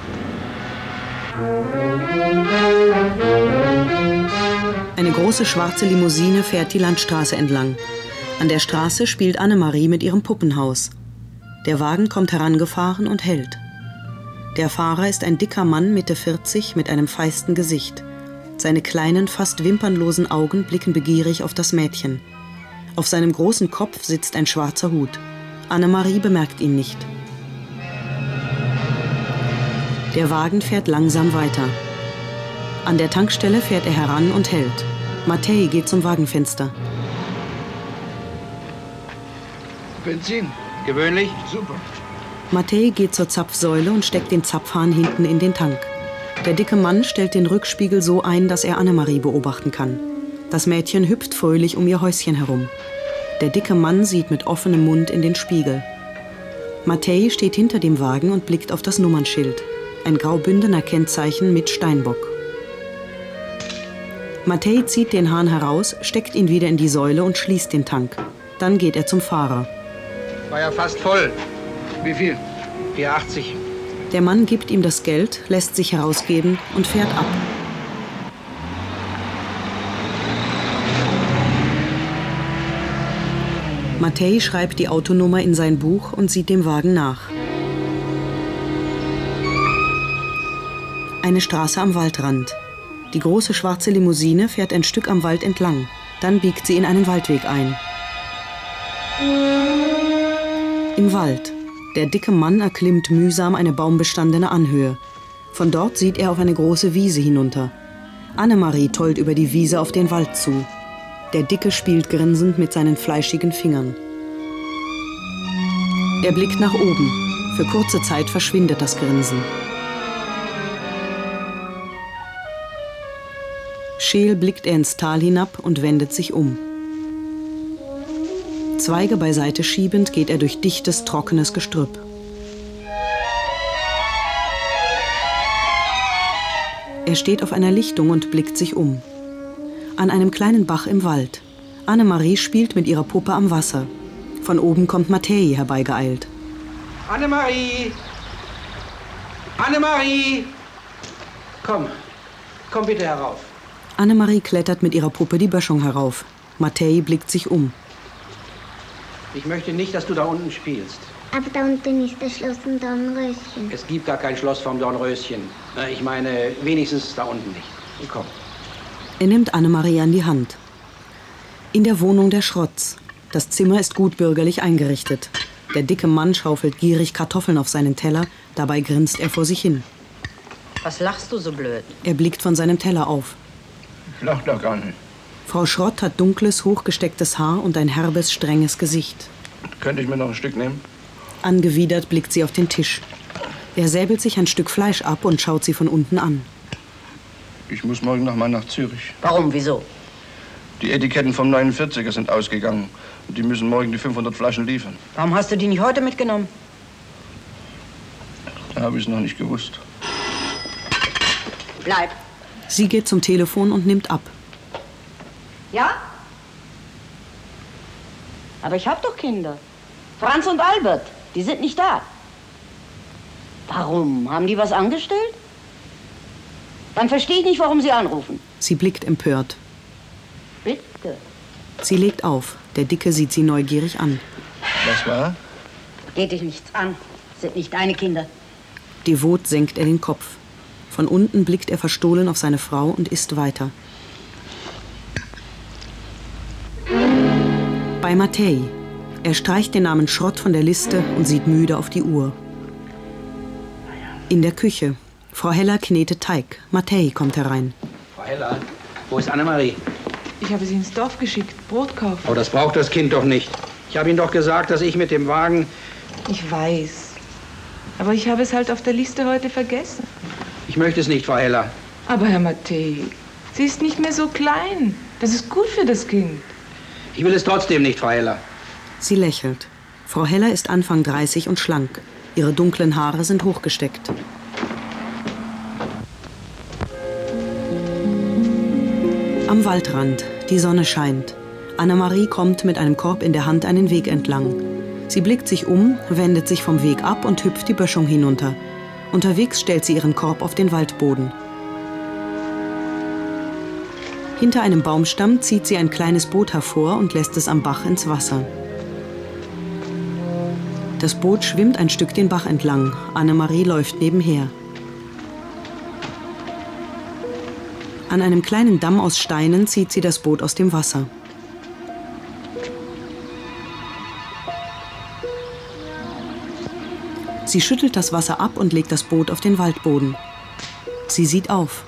Eine große schwarze Limousine fährt die Landstraße entlang. An der Straße spielt Annemarie mit ihrem Puppenhaus. Der Wagen kommt herangefahren und hält. Der Fahrer ist ein dicker Mann Mitte vierzig mit einem feisten Gesicht. Seine kleinen, fast wimpernlosen Augen blicken begierig auf das Mädchen. Auf seinem großen Kopf sitzt ein schwarzer Hut. Annemarie bemerkt ihn nicht. Der Wagen fährt langsam weiter. An der Tankstelle fährt er heran und hält. Matej geht zum Wagenfenster. Benzin. Gewöhnlich? Super. Matej geht zur Zapfsäule und steckt den Zapfhahn hinten in den Tank. Der dicke Mann stellt den Rückspiegel so ein, dass er Annemarie beobachten kann. Das Mädchen hüpft fröhlich um ihr Häuschen herum. Der dicke Mann sieht mit offenem Mund in den Spiegel. Matej steht hinter dem Wagen und blickt auf das Nummernschild. Ein graubündener Kennzeichen mit Steinbock. Matej zieht den Hahn heraus, steckt ihn wieder in die Säule und schließt den Tank. Dann geht er zum Fahrer. War ja fast voll. Wie viel? vier achtzig. Der Mann gibt ihm das Geld, lässt sich herausgeben und fährt ab. Matej schreibt die Autonummer in sein Buch und sieht dem Wagen nach. Eine Straße am Waldrand. Die große schwarze Limousine fährt ein Stück am Wald entlang. Dann biegt sie in einen Waldweg ein. Im Wald. Der dicke Mann erklimmt mühsam eine baumbestandene Anhöhe. Von dort sieht er auf eine große Wiese hinunter. Annemarie tollt über die Wiese auf den Wald zu. Der Dicke spielt grinsend mit seinen fleischigen Fingern. Er blickt nach oben. Für kurze Zeit verschwindet das Grinsen. Scheel blickt er ins Tal hinab und wendet sich um. Zweige beiseite schiebend geht er durch dichtes, trockenes Gestrüpp. Er steht auf einer Lichtung und blickt sich um. An einem kleinen Bach im Wald. Annemarie spielt mit ihrer Puppe am Wasser. Von oben kommt Matej herbeigeeilt. Annemarie! Annemarie! Komm, komm bitte herauf. Annemarie klettert mit ihrer Puppe die Böschung herauf. Matej blickt sich um. Ich möchte nicht, dass du da unten spielst. Aber da unten ist das Schloss vom Dornröschen. Es gibt gar kein Schloss vom Dornröschen. Ich meine, wenigstens da unten nicht. Komm. Er nimmt Annemarie an die Hand. In der Wohnung der Schrotz. Das Zimmer ist gut bürgerlich eingerichtet. Der dicke Mann schaufelt gierig Kartoffeln auf seinen Teller. Dabei grinst er vor sich hin. Was lachst du so blöd? Er blickt von seinem Teller auf. Ich lach doch gar nicht. Frau Schrott hat dunkles, hochgestecktes Haar und ein herbes, strenges Gesicht. Könnte ich mir noch ein Stück nehmen? Angewidert blickt sie auf den Tisch. Er säbelt sich ein Stück Fleisch ab und schaut sie von unten an. Ich muss morgen noch mal nach Zürich. Warum, wieso? Die Etiketten vom neunundvierziger sind ausgegangen. Und die müssen morgen die fünfhundert Flaschen liefern. Warum hast du die nicht heute mitgenommen? Da habe ich es noch nicht gewusst. Bleib. Sie geht zum Telefon und nimmt ab. Ja? Aber ich hab doch Kinder. Franz und Albert, die sind nicht da. Warum? Haben die was angestellt? Dann verstehe ich nicht, warum Sie anrufen. Sie blickt empört. Bitte. Sie legt auf. Der Dicke sieht sie neugierig an. Was war? Geht dich nichts an. Sind nicht deine Kinder. Devot senkt er den Kopf. Von unten blickt er verstohlen auf seine Frau und isst weiter. Bei Matej. Er streicht den Namen Schrott von der Liste und sieht müde auf die Uhr. In der Küche. Frau Heller knetet Teig. Matej kommt herein. Frau Heller, wo ist Annemarie? Ich habe sie ins Dorf geschickt, Brot kaufen. Oh, das braucht das Kind doch nicht. Ich habe Ihnen doch gesagt, dass ich mit dem Wagen... Ich weiß. Aber ich habe es halt auf der Liste heute vergessen. Ich möchte es nicht, Frau Heller. Aber Herr Matej, sie ist nicht mehr so klein. Das ist gut für das Kind. Ich will es trotzdem nicht, Frau Heller. Sie lächelt. Frau Heller ist Anfang dreißig und schlank. Ihre dunklen Haare sind hochgesteckt. Am Waldrand, die Sonne scheint. Annemarie kommt mit einem Korb in der Hand einen Weg entlang. Sie blickt sich um, wendet sich vom Weg ab und hüpft die Böschung hinunter. Unterwegs stellt sie ihren Korb auf den Waldboden. Hinter einem Baumstamm zieht sie ein kleines Boot hervor und lässt es am Bach ins Wasser. Das Boot schwimmt ein Stück den Bach entlang. Annemarie läuft nebenher. An einem kleinen Damm aus Steinen zieht sie das Boot aus dem Wasser. Sie schüttelt das Wasser ab und legt das Boot auf den Waldboden. Sie sieht auf.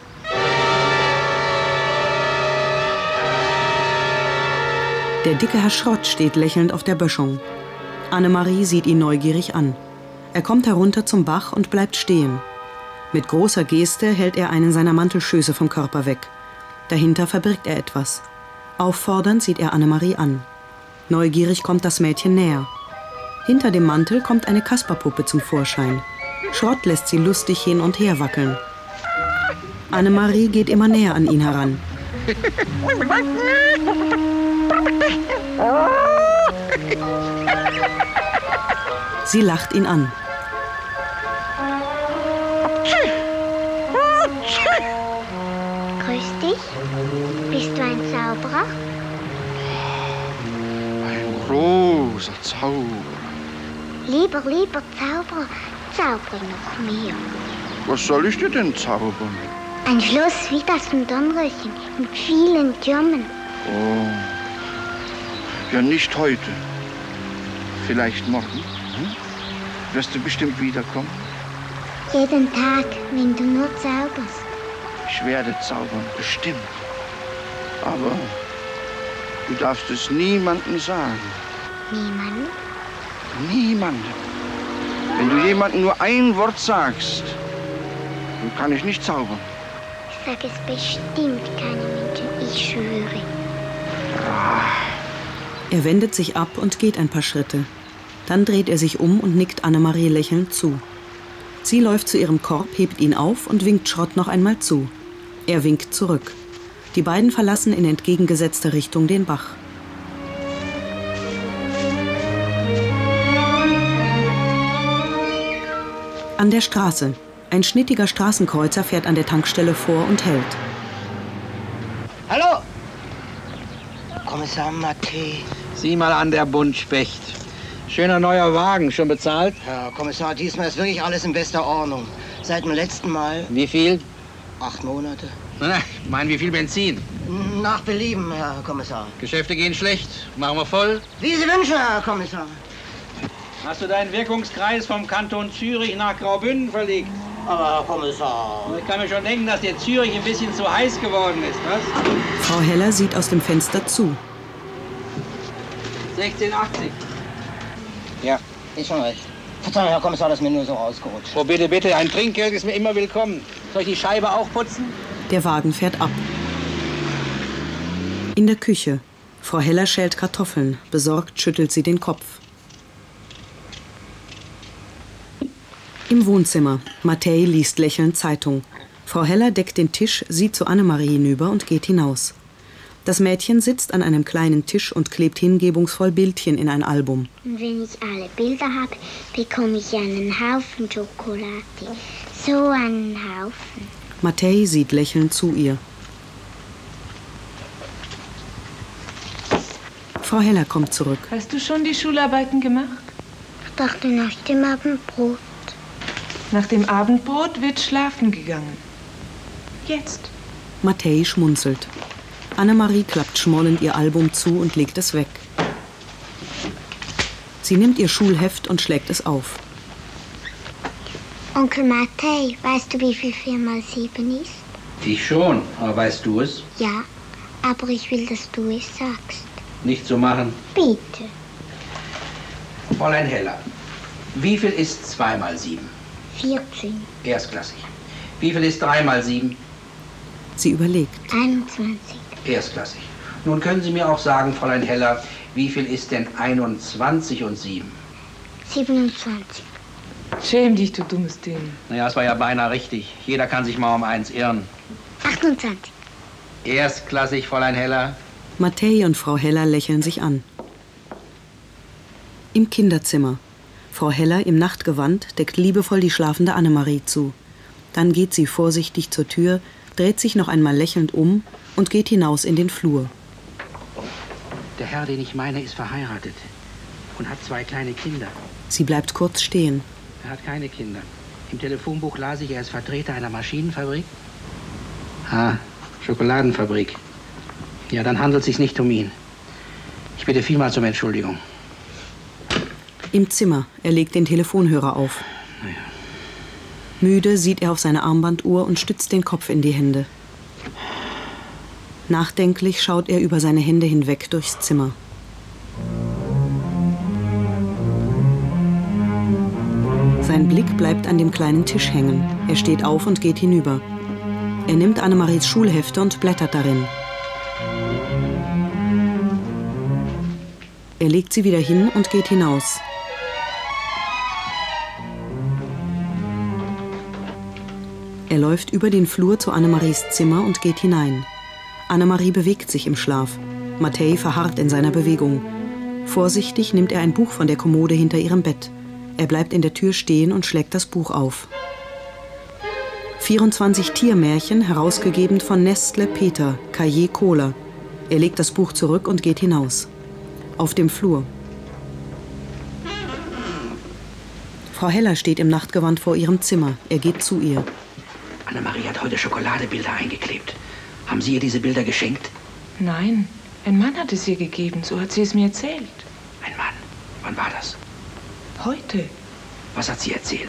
Der dicke Herr Schrott steht lächelnd auf der Böschung. Annemarie sieht ihn neugierig an. Er kommt herunter zum Bach und bleibt stehen. Mit großer Geste hält er einen seiner Mantelschöße vom Körper weg. Dahinter verbirgt er etwas. Auffordernd sieht er Annemarie an. Neugierig kommt das Mädchen näher. Hinter dem Mantel kommt eine Kasperpuppe zum Vorschein. Schrott lässt sie lustig hin und her wackeln. Annemarie geht immer näher an ihn heran. Sie lacht ihn an. Grüß dich. Bist du ein Zauberer? Ein großer Zauberer. Lieber, lieber Zauberer, zaubere noch mehr. Was soll ich dir denn zaubern? Ein Schloss wie das von Dornröschen mit vielen Türmen. Oh, ja nicht heute. Vielleicht morgen. Hm? Wirst du bestimmt wiederkommen? Jeden Tag, wenn du nur zauberst. Ich werde zaubern, bestimmt. Aber du darfst es niemandem sagen. Niemand? Niemandem. Wenn du jemandem nur ein Wort sagst, dann kann ich nicht zaubern. Ich sage es bestimmt keinem Menschen, ich schwöre. Er wendet sich ab und geht ein paar Schritte. Dann dreht er sich um und nickt Annemarie lächelnd zu. Sie läuft zu ihrem Korb, hebt ihn auf und winkt Schrott noch einmal zu. Er winkt zurück. Die beiden verlassen in entgegengesetzter Richtung den Bach. An der Straße. Ein schnittiger Straßenkreuzer fährt an der Tankstelle vor und hält. Hallo! Kommissar Mattei. Sieh mal an, der Buntspecht. Schöner neuer Wagen, schon bezahlt? Herr Kommissar, diesmal ist wirklich alles in bester Ordnung. Seit dem letzten Mal... Wie viel? Acht Monate. Na, ich meine, wie viel Benzin? Nach Belieben, Herr Kommissar. Geschäfte gehen schlecht. Machen wir voll? Wie Sie wünschen, Herr Kommissar. Hast du deinen Wirkungskreis vom Kanton Zürich nach Graubünden verlegt? Aber, Herr Kommissar... Ich kann mir schon denken, dass dir Zürich ein bisschen zu heiß geworden ist, was? Frau Heller sieht aus dem Fenster zu. sechzehn achtzig. Ja. Ist schon recht. Verzeihung, Herr Kommissar, das ist mir nur so rausgerutscht. Oh, bitte, bitte, ein Trinkgeld ist mir immer willkommen. Soll ich die Scheibe auch putzen? Der Wagen fährt ab. In der Küche. Frau Heller schält Kartoffeln. Besorgt schüttelt sie den Kopf. Im Wohnzimmer. Mattei liest lächelnd Zeitung. Frau Heller deckt den Tisch, sieht zu Annemarie hinüber und geht hinaus. Das Mädchen sitzt an einem kleinen Tisch und klebt hingebungsvoll Bildchen in ein Album. Und wenn ich alle Bilder habe, bekomme ich einen Haufen Schokolade. So einen Haufen. Mattei sieht lächelnd zu ihr. Frau Heller kommt zurück. Hast du schon die Schularbeiten gemacht? Ich dachte nach dem Abendbrot. Nach dem Abendbrot wird schlafen gegangen. Jetzt. Mattei schmunzelt. Annemarie klappt schmollend ihr Album zu und legt es weg. Sie nimmt ihr Schulheft und schlägt es auf. Onkel Mattei, weißt du, wie viel vier mal sieben ist? Ich schon, aber weißt du es? Ja, aber ich will, dass du es sagst. Nicht so machen. Bitte. Fräulein Heller, wie viel ist zwei mal sieben? vierzehn. Erstklassig. Wie viel ist drei mal sieben? Sie überlegt. einundzwanzig. Erstklassig. Nun können Sie mir auch sagen, Fräulein Heller, wie viel ist denn einundzwanzig und sieben? siebenundzwanzig. Schäm dich, du dummes Ding. Naja, es war ja beinahe richtig. Jeder kann sich mal um eins irren. achtundzwanzig. Erstklassig, Fräulein Heller. Mattei und Frau Heller lächeln sich an. Im Kinderzimmer. Frau Heller im Nachtgewand deckt liebevoll die schlafende Annemarie zu. Dann geht sie vorsichtig zur Tür, dreht sich noch einmal lächelnd um und geht hinaus in den Flur. Der Herr, den ich meine, ist verheiratet und hat zwei kleine Kinder. Sie bleibt kurz stehen. Er hat keine Kinder. Im Telefonbuch las ich, er ist Vertreter einer Maschinenfabrik. Ah, Schokoladenfabrik. Ja, dann handelt es sich nicht um ihn. Ich bitte vielmals um Entschuldigung. Im Zimmer. Er legt den Telefonhörer auf. Müde sieht er auf seine Armbanduhr und stützt den Kopf in die Hände. Nachdenklich schaut er über seine Hände hinweg durchs Zimmer. Sein Blick bleibt an dem kleinen Tisch hängen. Er steht auf und geht hinüber. Er nimmt Annemaries Schulhefte und blättert darin. Er legt sie wieder hin und geht hinaus. Er läuft über den Flur zu Annemaries Zimmer und geht hinein. Annemarie bewegt sich im Schlaf. Mattei verharrt in seiner Bewegung. Vorsichtig nimmt er ein Buch von der Kommode hinter ihrem Bett. Er bleibt in der Tür stehen und schlägt das Buch auf. vierundzwanzig Tiermärchen, herausgegeben von Nestle Peter, Cahiers Kohler. Er legt das Buch zurück und geht hinaus. Auf dem Flur. Frau Heller steht im Nachtgewand vor ihrem Zimmer. Er geht zu ihr. Annemarie hat heute Schokoladebilder eingeklebt. Haben Sie ihr diese Bilder geschenkt? Nein, ein Mann hat es ihr gegeben, so hat sie es mir erzählt. Ein Mann? Wann war das? Heute. Was hat sie erzählt?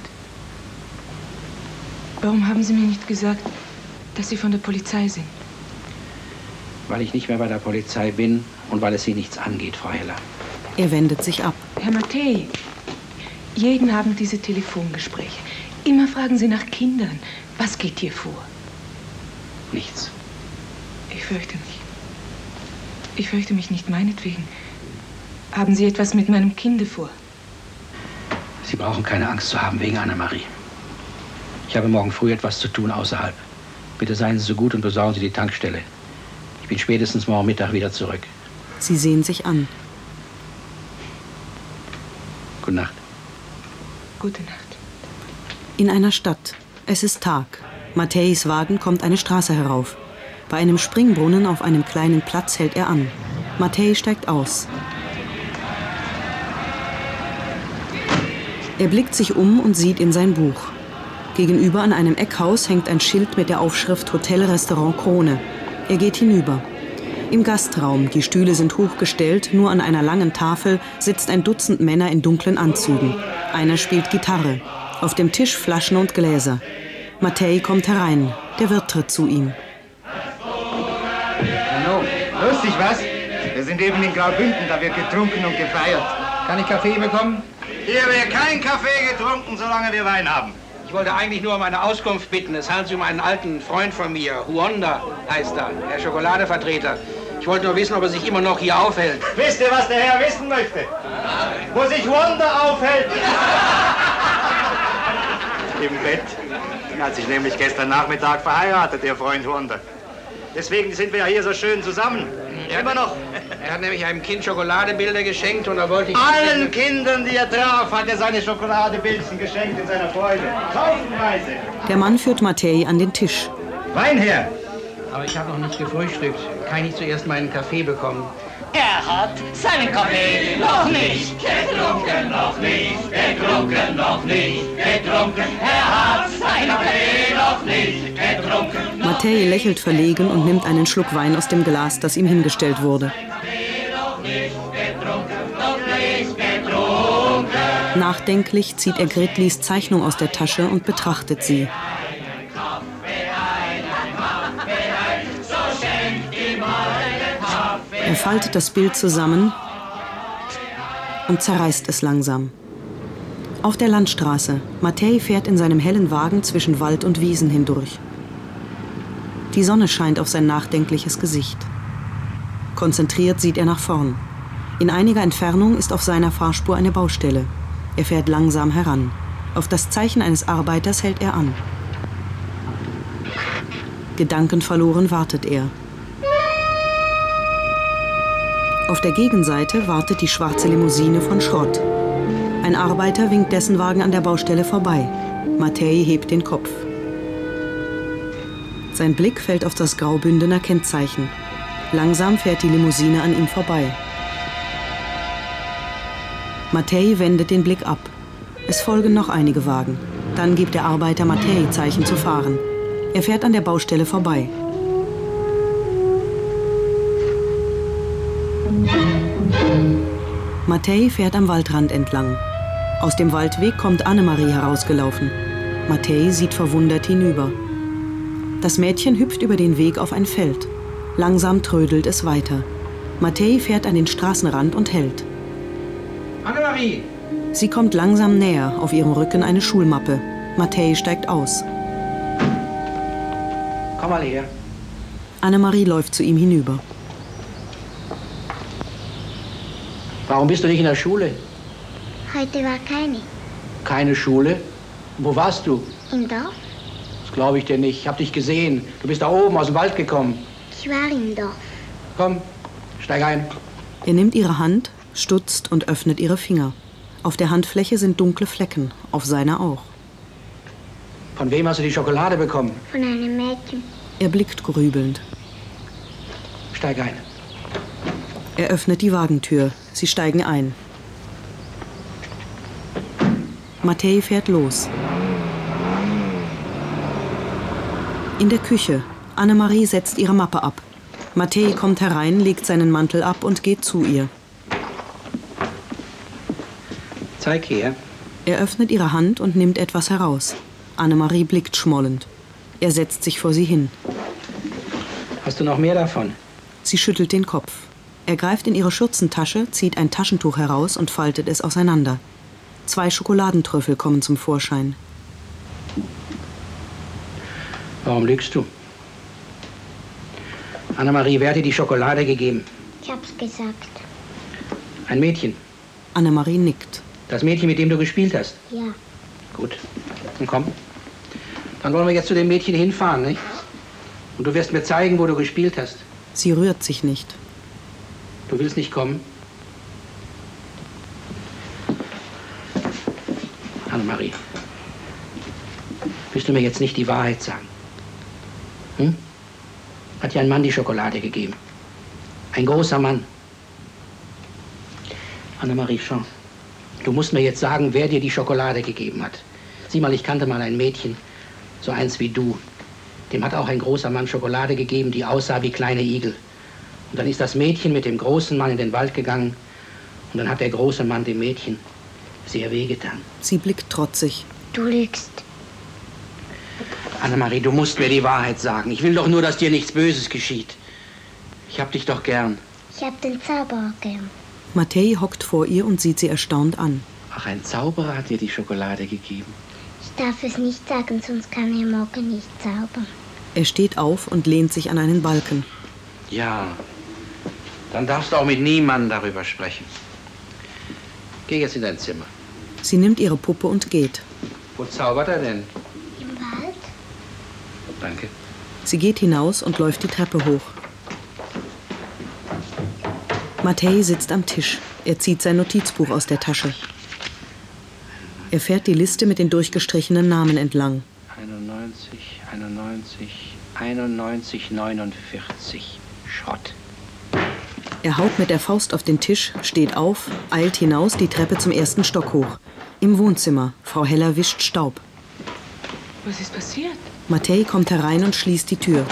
Warum haben Sie mir nicht gesagt, dass Sie von der Polizei sind? Weil ich nicht mehr bei der Polizei bin und weil es Sie nichts angeht, Frau Heller. Er wendet sich ab. Herr Mattei, jeden Abend diese Telefongespräche. Immer fragen Sie nach Kindern. Was geht hier vor? Nichts. Ich fürchte mich. Ich fürchte mich nicht meinetwegen. Haben Sie etwas mit meinem Kinde vor? Sie brauchen keine Angst zu haben wegen Annemarie. Ich habe morgen früh etwas zu tun außerhalb. Bitte seien Sie so gut und besorgen Sie die Tankstelle. Ich bin spätestens morgen Mittag wieder zurück. Sie sehen sich an. Gute Nacht. Gute Nacht. In einer Stadt. Es ist Tag. Matteis Wagen kommt eine Straße herauf. Bei einem Springbrunnen auf einem kleinen Platz hält er an. Mattei steigt aus. Er blickt sich um und sieht in sein Buch. Gegenüber an einem Eckhaus hängt ein Schild mit der Aufschrift Hotel-Restaurant Krone. Er geht hinüber. Im Gastraum, die Stühle sind hochgestellt, nur an einer langen Tafel sitzt ein Dutzend Männer in dunklen Anzügen. Einer spielt Gitarre. Auf dem Tisch Flaschen und Gläser. Mattei kommt herein. Der Wirt tritt zu ihm. Hallo, lustig was? Wir sind eben in Graubünden, da wird getrunken und gefeiert. Kann ich Kaffee bekommen? Hier wird kein Kaffee getrunken, solange wir Wein haben. Ich wollte eigentlich nur um eine Auskunft bitten. Es handelt sich um einen alten Freund von mir. Huonda heißt er, der Schokoladevertreter. Ich wollte nur wissen, ob er sich immer noch hier aufhält. Wisst ihr, was der Herr wissen möchte? Wo sich Huonda aufhält? Im Bett. Er hat sich nämlich gestern Nachmittag verheiratet, Ihr Freund Huonda. Deswegen sind wir ja hier so schön zusammen. Er Immer noch. Er hat nämlich einem Kind Schokoladebilder geschenkt und da wollte ich... Allen Kindern, die er traf, hat er seine Schokoladebildchen geschenkt in seiner Freude. Haufenweise. Der Mann führt Mattei an den Tisch. Wein her! Aber ich habe noch nicht gefrühstückt. Kann ich zuerst meinen Kaffee bekommen? Er hat seinen Kaffee noch nicht getrunken, noch nicht getrunken, noch nicht getrunken. Er hat seinen Kaffee noch nicht getrunken. Mattei lächelt verlegen und nimmt einen Schluck Wein aus dem Glas, das ihm hingestellt wurde. Nachdenklich zieht er Gritlis Zeichnung aus der Tasche und betrachtet sie. Er faltet das Bild zusammen und zerreißt es langsam. Auf der Landstraße. Mattei fährt in seinem hellen Wagen zwischen Wald und Wiesen hindurch. Die Sonne scheint auf sein nachdenkliches Gesicht. Konzentriert sieht er nach vorn. In einiger Entfernung ist auf seiner Fahrspur eine Baustelle. Er fährt langsam heran. Auf das Zeichen eines Arbeiters hält er an. Gedankenverloren wartet er. Auf der Gegenseite wartet die schwarze Limousine von Schrott. Ein Arbeiter winkt dessen Wagen an der Baustelle vorbei. Mattei hebt den Kopf. Sein Blick fällt auf das Graubündener Kennzeichen. Langsam fährt die Limousine an ihm vorbei. Mattei wendet den Blick ab. Es folgen noch einige Wagen. Dann gibt der Arbeiter Mattei Zeichen zu fahren. Er fährt an der Baustelle vorbei. Mattei fährt am Waldrand entlang. Aus dem Waldweg kommt Annemarie herausgelaufen. Mattei sieht verwundert hinüber. Das Mädchen hüpft über den Weg auf ein Feld. Langsam trödelt es weiter. Mattei fährt an den Straßenrand und hält. Annemarie! Sie kommt langsam näher, auf ihrem Rücken eine Schulmappe. Mattei steigt aus. Komm mal her. Annemarie läuft zu ihm hinüber. Warum bist du nicht in der Schule? Heute war keine. Keine Schule? Wo warst du? Im Dorf? Das glaube ich dir nicht. Ich habe dich gesehen. Du bist da oben aus dem Wald gekommen. Ich war im Dorf. Komm, steig ein. Er nimmt ihre Hand, stutzt und öffnet ihre Finger. Auf der Handfläche sind dunkle Flecken, auf seiner auch. Von wem hast du die Schokolade bekommen? Von einem Mädchen. Er blickt grübelnd. Steig ein. Er öffnet die Wagentür. Sie steigen ein. Mattei fährt los. In der Küche. Annemarie setzt ihre Mappe ab. Mattei kommt herein, legt seinen Mantel ab und geht zu ihr. Zeig her. Er öffnet ihre Hand und nimmt etwas heraus. Annemarie blickt schmollend. Er setzt sich vor sie hin. Hast du noch mehr davon? Sie schüttelt den Kopf. Er greift in ihre Schürzentasche, zieht ein Taschentuch heraus und faltet es auseinander. Zwei Schokoladentrüffel kommen zum Vorschein. Warum lügst du? Annemarie, wer hat dir die Schokolade gegeben? Ich hab's gesagt. Ein Mädchen. Annemarie nickt. Das Mädchen, mit dem du gespielt hast? Ja. Gut. Dann komm. Dann wollen wir jetzt zu dem Mädchen hinfahren, nicht? Und du wirst mir zeigen, wo du gespielt hast. Sie rührt sich nicht. Du willst nicht kommen? Annemarie, willst du mir jetzt nicht die Wahrheit sagen? Hm? Hat dir ein Mann die Schokolade gegeben? Ein großer Mann. Annemarie, schau. Du musst mir jetzt sagen, wer dir die Schokolade gegeben hat. Sieh mal, ich kannte mal ein Mädchen, so eins wie du. Dem hat auch ein großer Mann Schokolade gegeben, die aussah wie kleine Igel. Und dann ist das Mädchen mit dem großen Mann in den Wald gegangen. Und dann hat der große Mann dem Mädchen sehr wehgetan. Sie blickt trotzig. Du lügst. Annemarie, du musst mir die Wahrheit sagen. Ich will doch nur, dass dir nichts Böses geschieht. Ich hab dich doch gern. Ich hab den Zauberer gern. Mattei hockt vor ihr und sieht sie erstaunt an. Ach, ein Zauberer hat dir die Schokolade gegeben. Ich darf es nicht sagen, sonst kann er morgen nicht zaubern. Er steht auf und lehnt sich an einen Balken. Ja, dann darfst du auch mit niemandem darüber sprechen. Geh jetzt in dein Zimmer. Sie nimmt ihre Puppe und geht. Wo zaubert er denn? Im Wald. Danke. Sie geht hinaus und läuft die Treppe hoch. Mattei sitzt am Tisch. Er zieht sein Notizbuch aus der Tasche. Er fährt die Liste mit den durchgestrichenen Namen entlang. einundneunzig, einundneunzig, einundneunzig, neunundvierzig. Schrott. Er haut mit der Faust auf den Tisch, steht auf, eilt hinaus die Treppe zum ersten Stock hoch. Im Wohnzimmer. Frau Heller wischt Staub. Was ist passiert? Mattei kommt herein und schließt die Tür.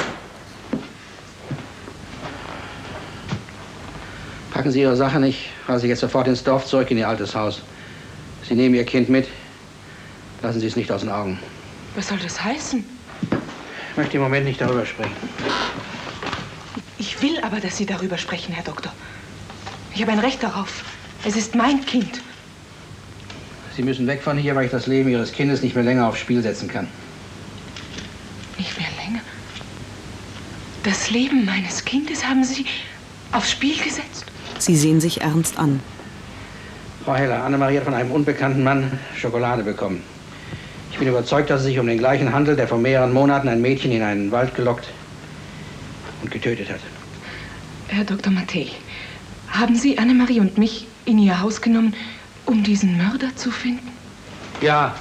Packen Sie Ihre Sache nicht. Fahren Sie jetzt sofort ins Dorf zurück in Ihr altes Haus. Sie nehmen Ihr Kind mit. Lassen Sie es nicht aus den Augen. Was soll das heißen? Ich möchte im Moment nicht darüber sprechen. Ich will aber, dass Sie darüber sprechen, Herr Doktor. Ich habe ein Recht darauf. Es ist mein Kind. Sie müssen weg von hier, weil ich das Leben Ihres Kindes nicht mehr länger aufs Spiel setzen kann. Nicht mehr länger? Das Leben meines Kindes haben Sie aufs Spiel gesetzt? Sie sehen sich ernst an. Frau Heller, Annemarie hat von einem unbekannten Mann Schokolade bekommen. Ich bin überzeugt, dass es sich um den gleichen handelt, der vor mehreren Monaten ein Mädchen in einen Wald gelockt und getötet hat. Herr Doktor Mattei, Haben Sie Annemarie und mich in Ihr Haus genommen, um diesen Mörder zu finden? Ja.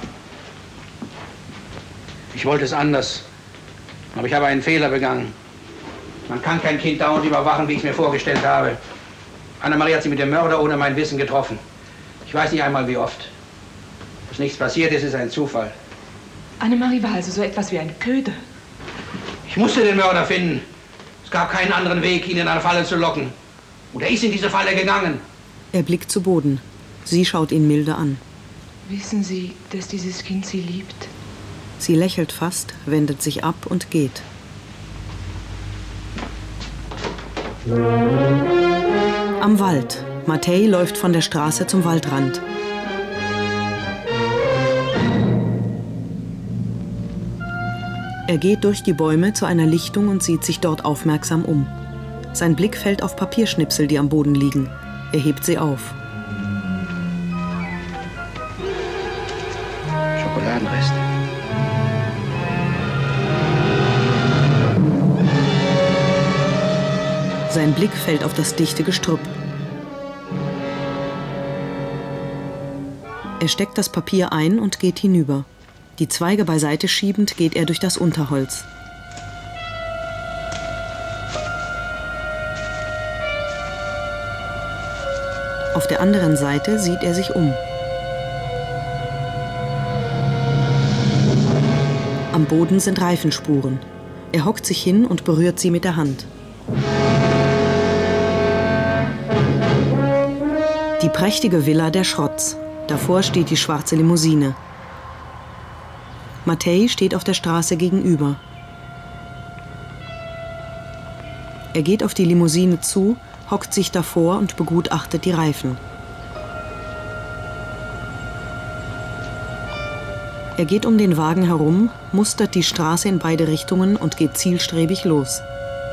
Ich wollte es anders. Aber ich habe einen Fehler begangen. Man kann kein Kind dauernd überwachen, wie ich es mir vorgestellt habe. Annemarie hat sie mit dem Mörder ohne mein Wissen getroffen. Ich weiß nicht einmal, wie oft. Dass nichts passiert ist, ist ein Zufall. Annemarie war also so etwas wie ein Köder. Ich musste den Mörder finden. Es gab keinen anderen Weg, ihn in eine Falle zu locken. Und er ist in diese Falle gegangen. Er blickt zu Boden. Sie schaut ihn milde an. Wissen Sie, dass dieses Kind Sie liebt? Sie lächelt fast, wendet sich ab und geht. Am Wald. Matej läuft von der Straße zum Waldrand. Er geht durch die Bäume zu einer Lichtung und sieht sich dort aufmerksam um. Sein Blick fällt auf Papierschnipsel, die am Boden liegen. Er hebt sie auf. Schokoladenreste. Sein Blick fällt auf das dichte Gestrüpp. Er steckt das Papier ein und geht hinüber. Die Zweige beiseite schiebend geht er durch das Unterholz. Auf der anderen Seite sieht er sich um. Am Boden sind Reifenspuren. Er hockt sich hin und berührt sie mit der Hand. Die prächtige Villa der Schrotts. Davor steht die schwarze Limousine. Matej steht auf der Straße gegenüber. Er geht auf die Limousine zu, hockt sich davor und begutachtet die Reifen. Er geht um den Wagen herum, mustert die Straße in beide Richtungen und geht zielstrebig los.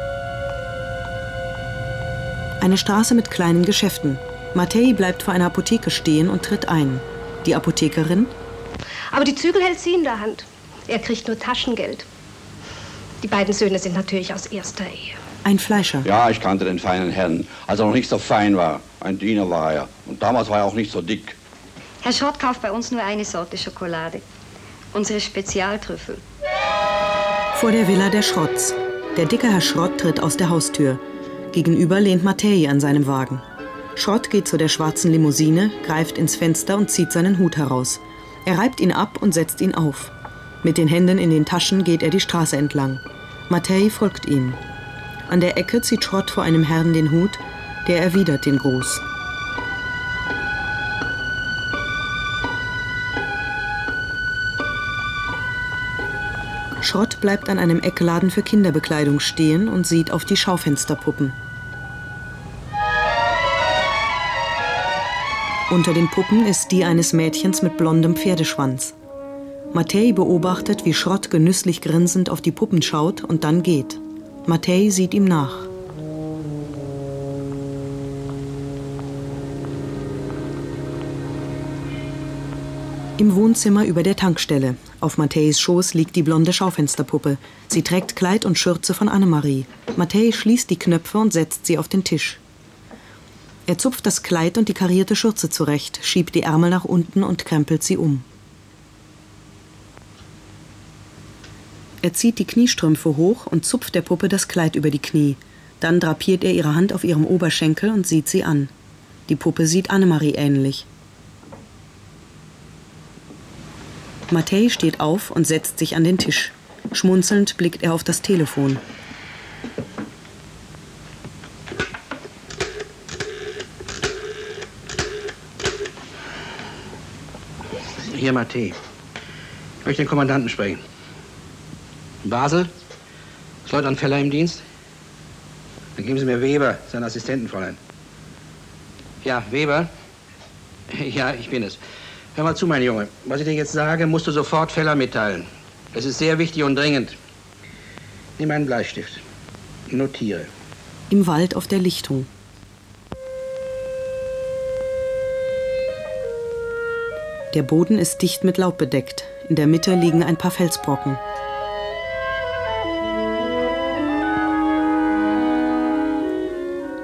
Eine Straße mit kleinen Geschäften. Matej bleibt vor einer Apotheke stehen und tritt ein. Die Apothekerin: Aber die Zügel hält sie in der Hand. Er kriegt nur Taschengeld. Die beiden Söhne sind natürlich aus erster Ehe. Ein Fleischer. Ja, ich kannte den feinen Herrn, als er noch nicht so fein war. Ein Diener war er. Und damals war er auch nicht so dick. Herr Schrott kauft bei uns nur eine Sorte Schokolade. Unsere Spezialtrüffel. Vor der Villa der Schrotts. Der dicke Herr Schrott tritt aus der Haustür. Gegenüber lehnt Matej an seinem Wagen. Schrott geht zu der schwarzen Limousine, greift ins Fenster und zieht seinen Hut heraus. Er reibt ihn ab und setzt ihn auf. Mit den Händen in den Taschen geht er die Straße entlang. Matej folgt ihm. An der Ecke zieht Schrott vor einem Herrn den Hut, der erwidert den Gruß. Schrott bleibt an einem Eckladen für Kinderbekleidung stehen und sieht auf die Schaufensterpuppen. Unter den Puppen ist die eines Mädchens mit blondem Pferdeschwanz. Matej beobachtet, wie Schrott genüsslich grinsend auf die Puppen schaut und dann geht. Matej sieht ihm nach. Im Wohnzimmer über der Tankstelle. Auf Matejs Schoß liegt die blonde Schaufensterpuppe. Sie trägt Kleid und Schürze von Annemarie. Matej schließt die Knöpfe und setzt sie auf den Tisch. Er zupft das Kleid und die karierte Schürze zurecht, schiebt die Ärmel nach unten und krempelt sie um. Er zieht die Kniestrümpfe hoch und zupft der Puppe das Kleid über die Knie. Dann drapiert er ihre Hand auf ihrem Oberschenkel und sieht sie an. Die Puppe sieht Annemarie ähnlich. Matej steht auf und setzt sich an den Tisch. Schmunzelnd blickt er auf das Telefon. Hier, Matej. Ich möchte den Kommandanten sprechen. Basel? Ist Leutnant Feller im Dienst? Dann geben Sie mir Weber, seinen Assistentenfräulein. Ja, Weber? Ja, ich bin es. Hör mal zu, mein Junge. Was ich dir jetzt sage, musst du sofort Feller mitteilen. Es ist sehr wichtig und dringend. Nimm einen Bleistift. Notiere. Im Wald auf der Lichtung. Der Boden ist dicht mit Laub bedeckt. In der Mitte liegen ein paar Felsbrocken.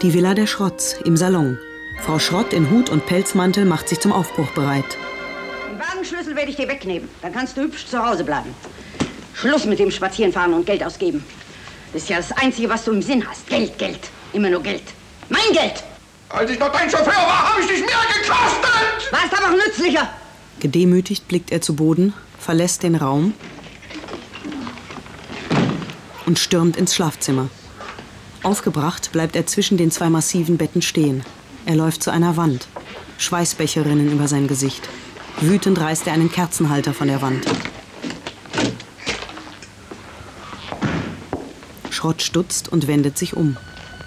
Die Villa der Schrotts im Salon. Frau Schrott in Hut und Pelzmantel macht sich zum Aufbruch bereit. Den Wagenschlüssel werde ich dir wegnehmen. Dann kannst du hübsch zu Hause bleiben. Schluss mit dem Spazierenfahren und Geld ausgeben. Das ist ja das Einzige, was du im Sinn hast. Geld, Geld. Immer nur Geld. Mein Geld! Als ich noch dein Chauffeur war, habe ich dich mehr gekostet! Warst aber auch nützlicher! Gedemütigt blickt er zu Boden, verlässt den Raum und stürmt ins Schlafzimmer. Aufgebracht bleibt er zwischen den zwei massiven Betten stehen. Er läuft zu einer Wand. Schweißbäche rinnen über sein Gesicht. Wütend reißt er einen Kerzenhalter von der Wand. Schrott stutzt und wendet sich um.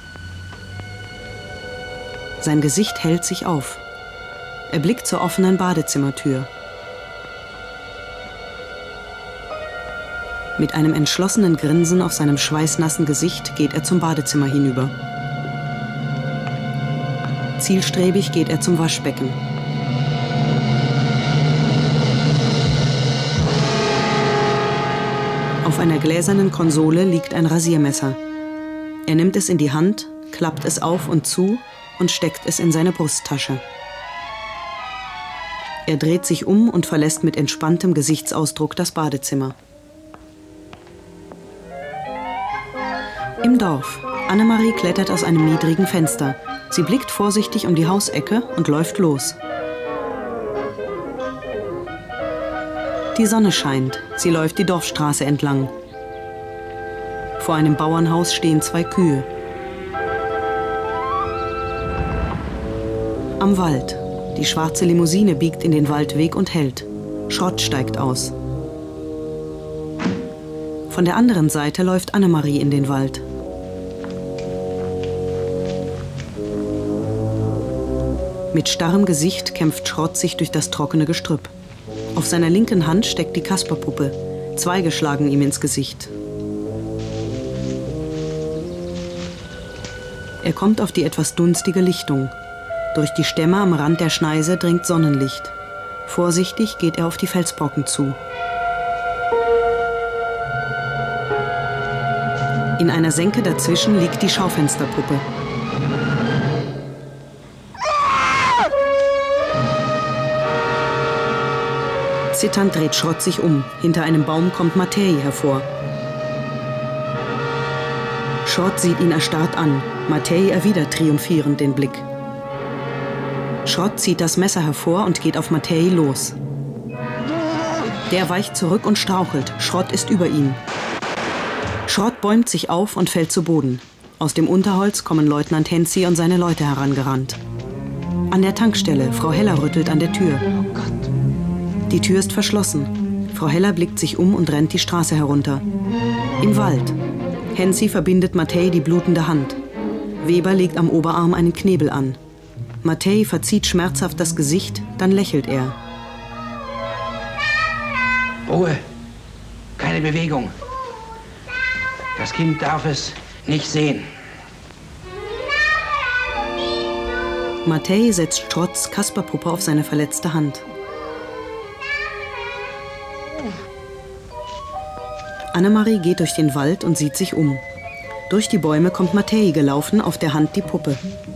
Sein Gesicht hellt sich auf. Er blickt zur offenen Badezimmertür. Mit einem entschlossenen Grinsen auf seinem schweißnassen Gesicht geht er zum Badezimmer hinüber. Zielstrebig geht er zum Waschbecken. Auf einer gläsernen Konsole liegt ein Rasiermesser. Er nimmt es in die Hand, klappt es auf und zu und steckt es in seine Brusttasche. Er dreht sich um und verlässt mit entspanntem Gesichtsausdruck das Badezimmer. Im Dorf. Annemarie klettert aus einem niedrigen Fenster. Sie blickt vorsichtig um die Hausecke und läuft los. Die Sonne scheint. Sie läuft die Dorfstraße entlang. Vor einem Bauernhaus stehen zwei Kühe. Am Wald. Die schwarze Limousine biegt in den Waldweg und hält. Schrott steigt aus. Von der anderen Seite läuft Annemarie in den Wald. Mit starrem Gesicht kämpft Schrott sich durch das trockene Gestrüpp. Auf seiner linken Hand steckt die Kasperpuppe. Zweige schlagen ihm ins Gesicht. Er kommt auf die etwas dunstige Lichtung. Durch die Stämme am Rand der Schneise dringt Sonnenlicht. Vorsichtig geht er auf die Felsbrocken zu. In einer Senke dazwischen liegt die Schaufensterpuppe. Zitternd dreht Schrott sich um. Hinter einem Baum kommt Matej hervor. Schrott sieht ihn erstarrt an. Matej erwidert triumphierend den Blick. Schrott zieht das Messer hervor und geht auf Matej los. Der weicht zurück und strauchelt. Schrott ist über ihm. Schrott bäumt sich auf und fällt zu Boden. Aus dem Unterholz kommen Leutnant Henzi und seine Leute herangerannt. An der Tankstelle. Frau Heller rüttelt an der Tür. Die Tür ist verschlossen. Frau Heller blickt sich um und rennt die Straße herunter. Im Wald. Henzi verbindet Matej die blutende Hand. Weber legt am Oberarm einen Knebel an. Matej verzieht schmerzhaft das Gesicht, dann lächelt er. Ruhe. Keine Bewegung. Das Kind darf es nicht sehen. Matej setzt Schrotts Kasperpuppe auf seine verletzte Hand. Annemarie geht durch den Wald und sieht sich um. Durch die Bäume kommt Matej gelaufen, auf der Hand die Puppe.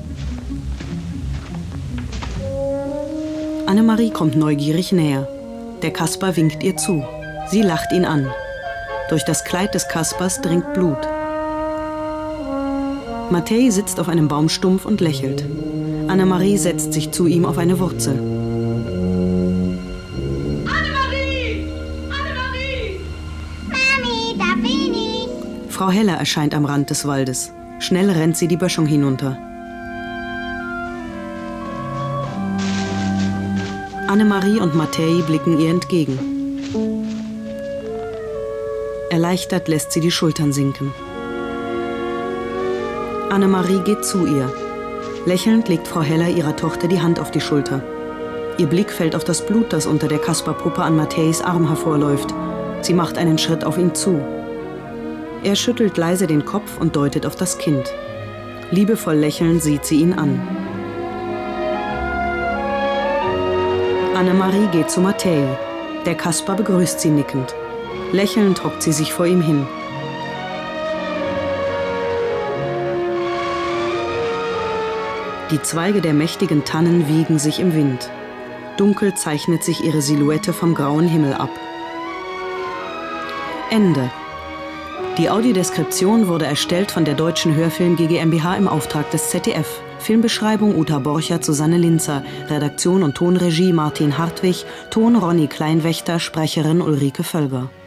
Annemarie kommt neugierig näher. Der Kasper winkt ihr zu. Sie lacht ihn an. Durch das Kleid des Kaspers dringt Blut. Matej sitzt auf einem Baumstumpf und lächelt. Annemarie setzt sich zu ihm auf eine Wurzel. Frau Heller erscheint am Rand des Waldes. Schnell rennt sie die Böschung hinunter. Annemarie und Matej blicken ihr entgegen. Erleichtert lässt sie die Schultern sinken. Annemarie geht zu ihr. Lächelnd legt Frau Heller ihrer Tochter die Hand auf die Schulter. Ihr Blick fällt auf das Blut, das unter der Kasperpuppe an Matejs Arm hervorläuft. Sie macht einen Schritt auf ihn zu. Er schüttelt leise den Kopf und deutet auf das Kind. Liebevoll lächelnd sieht sie ihn an. Annemarie geht zu Matej. Der Kasper begrüßt sie nickend. Lächelnd hockt sie sich vor ihm hin. Die Zweige der mächtigen Tannen wiegen sich im Wind. Dunkel zeichnet sich ihre Silhouette vom grauen Himmel ab. Ende. Die Audiodeskription wurde erstellt von der Deutschen Hörfilm GmbH im Auftrag des Z D F. Filmbeschreibung Uta Borchert, Susanne Linzer, Redaktion und Tonregie Martin Hartwig, Ton Ronny Kleinwächter, Sprecherin Ulrike Völger.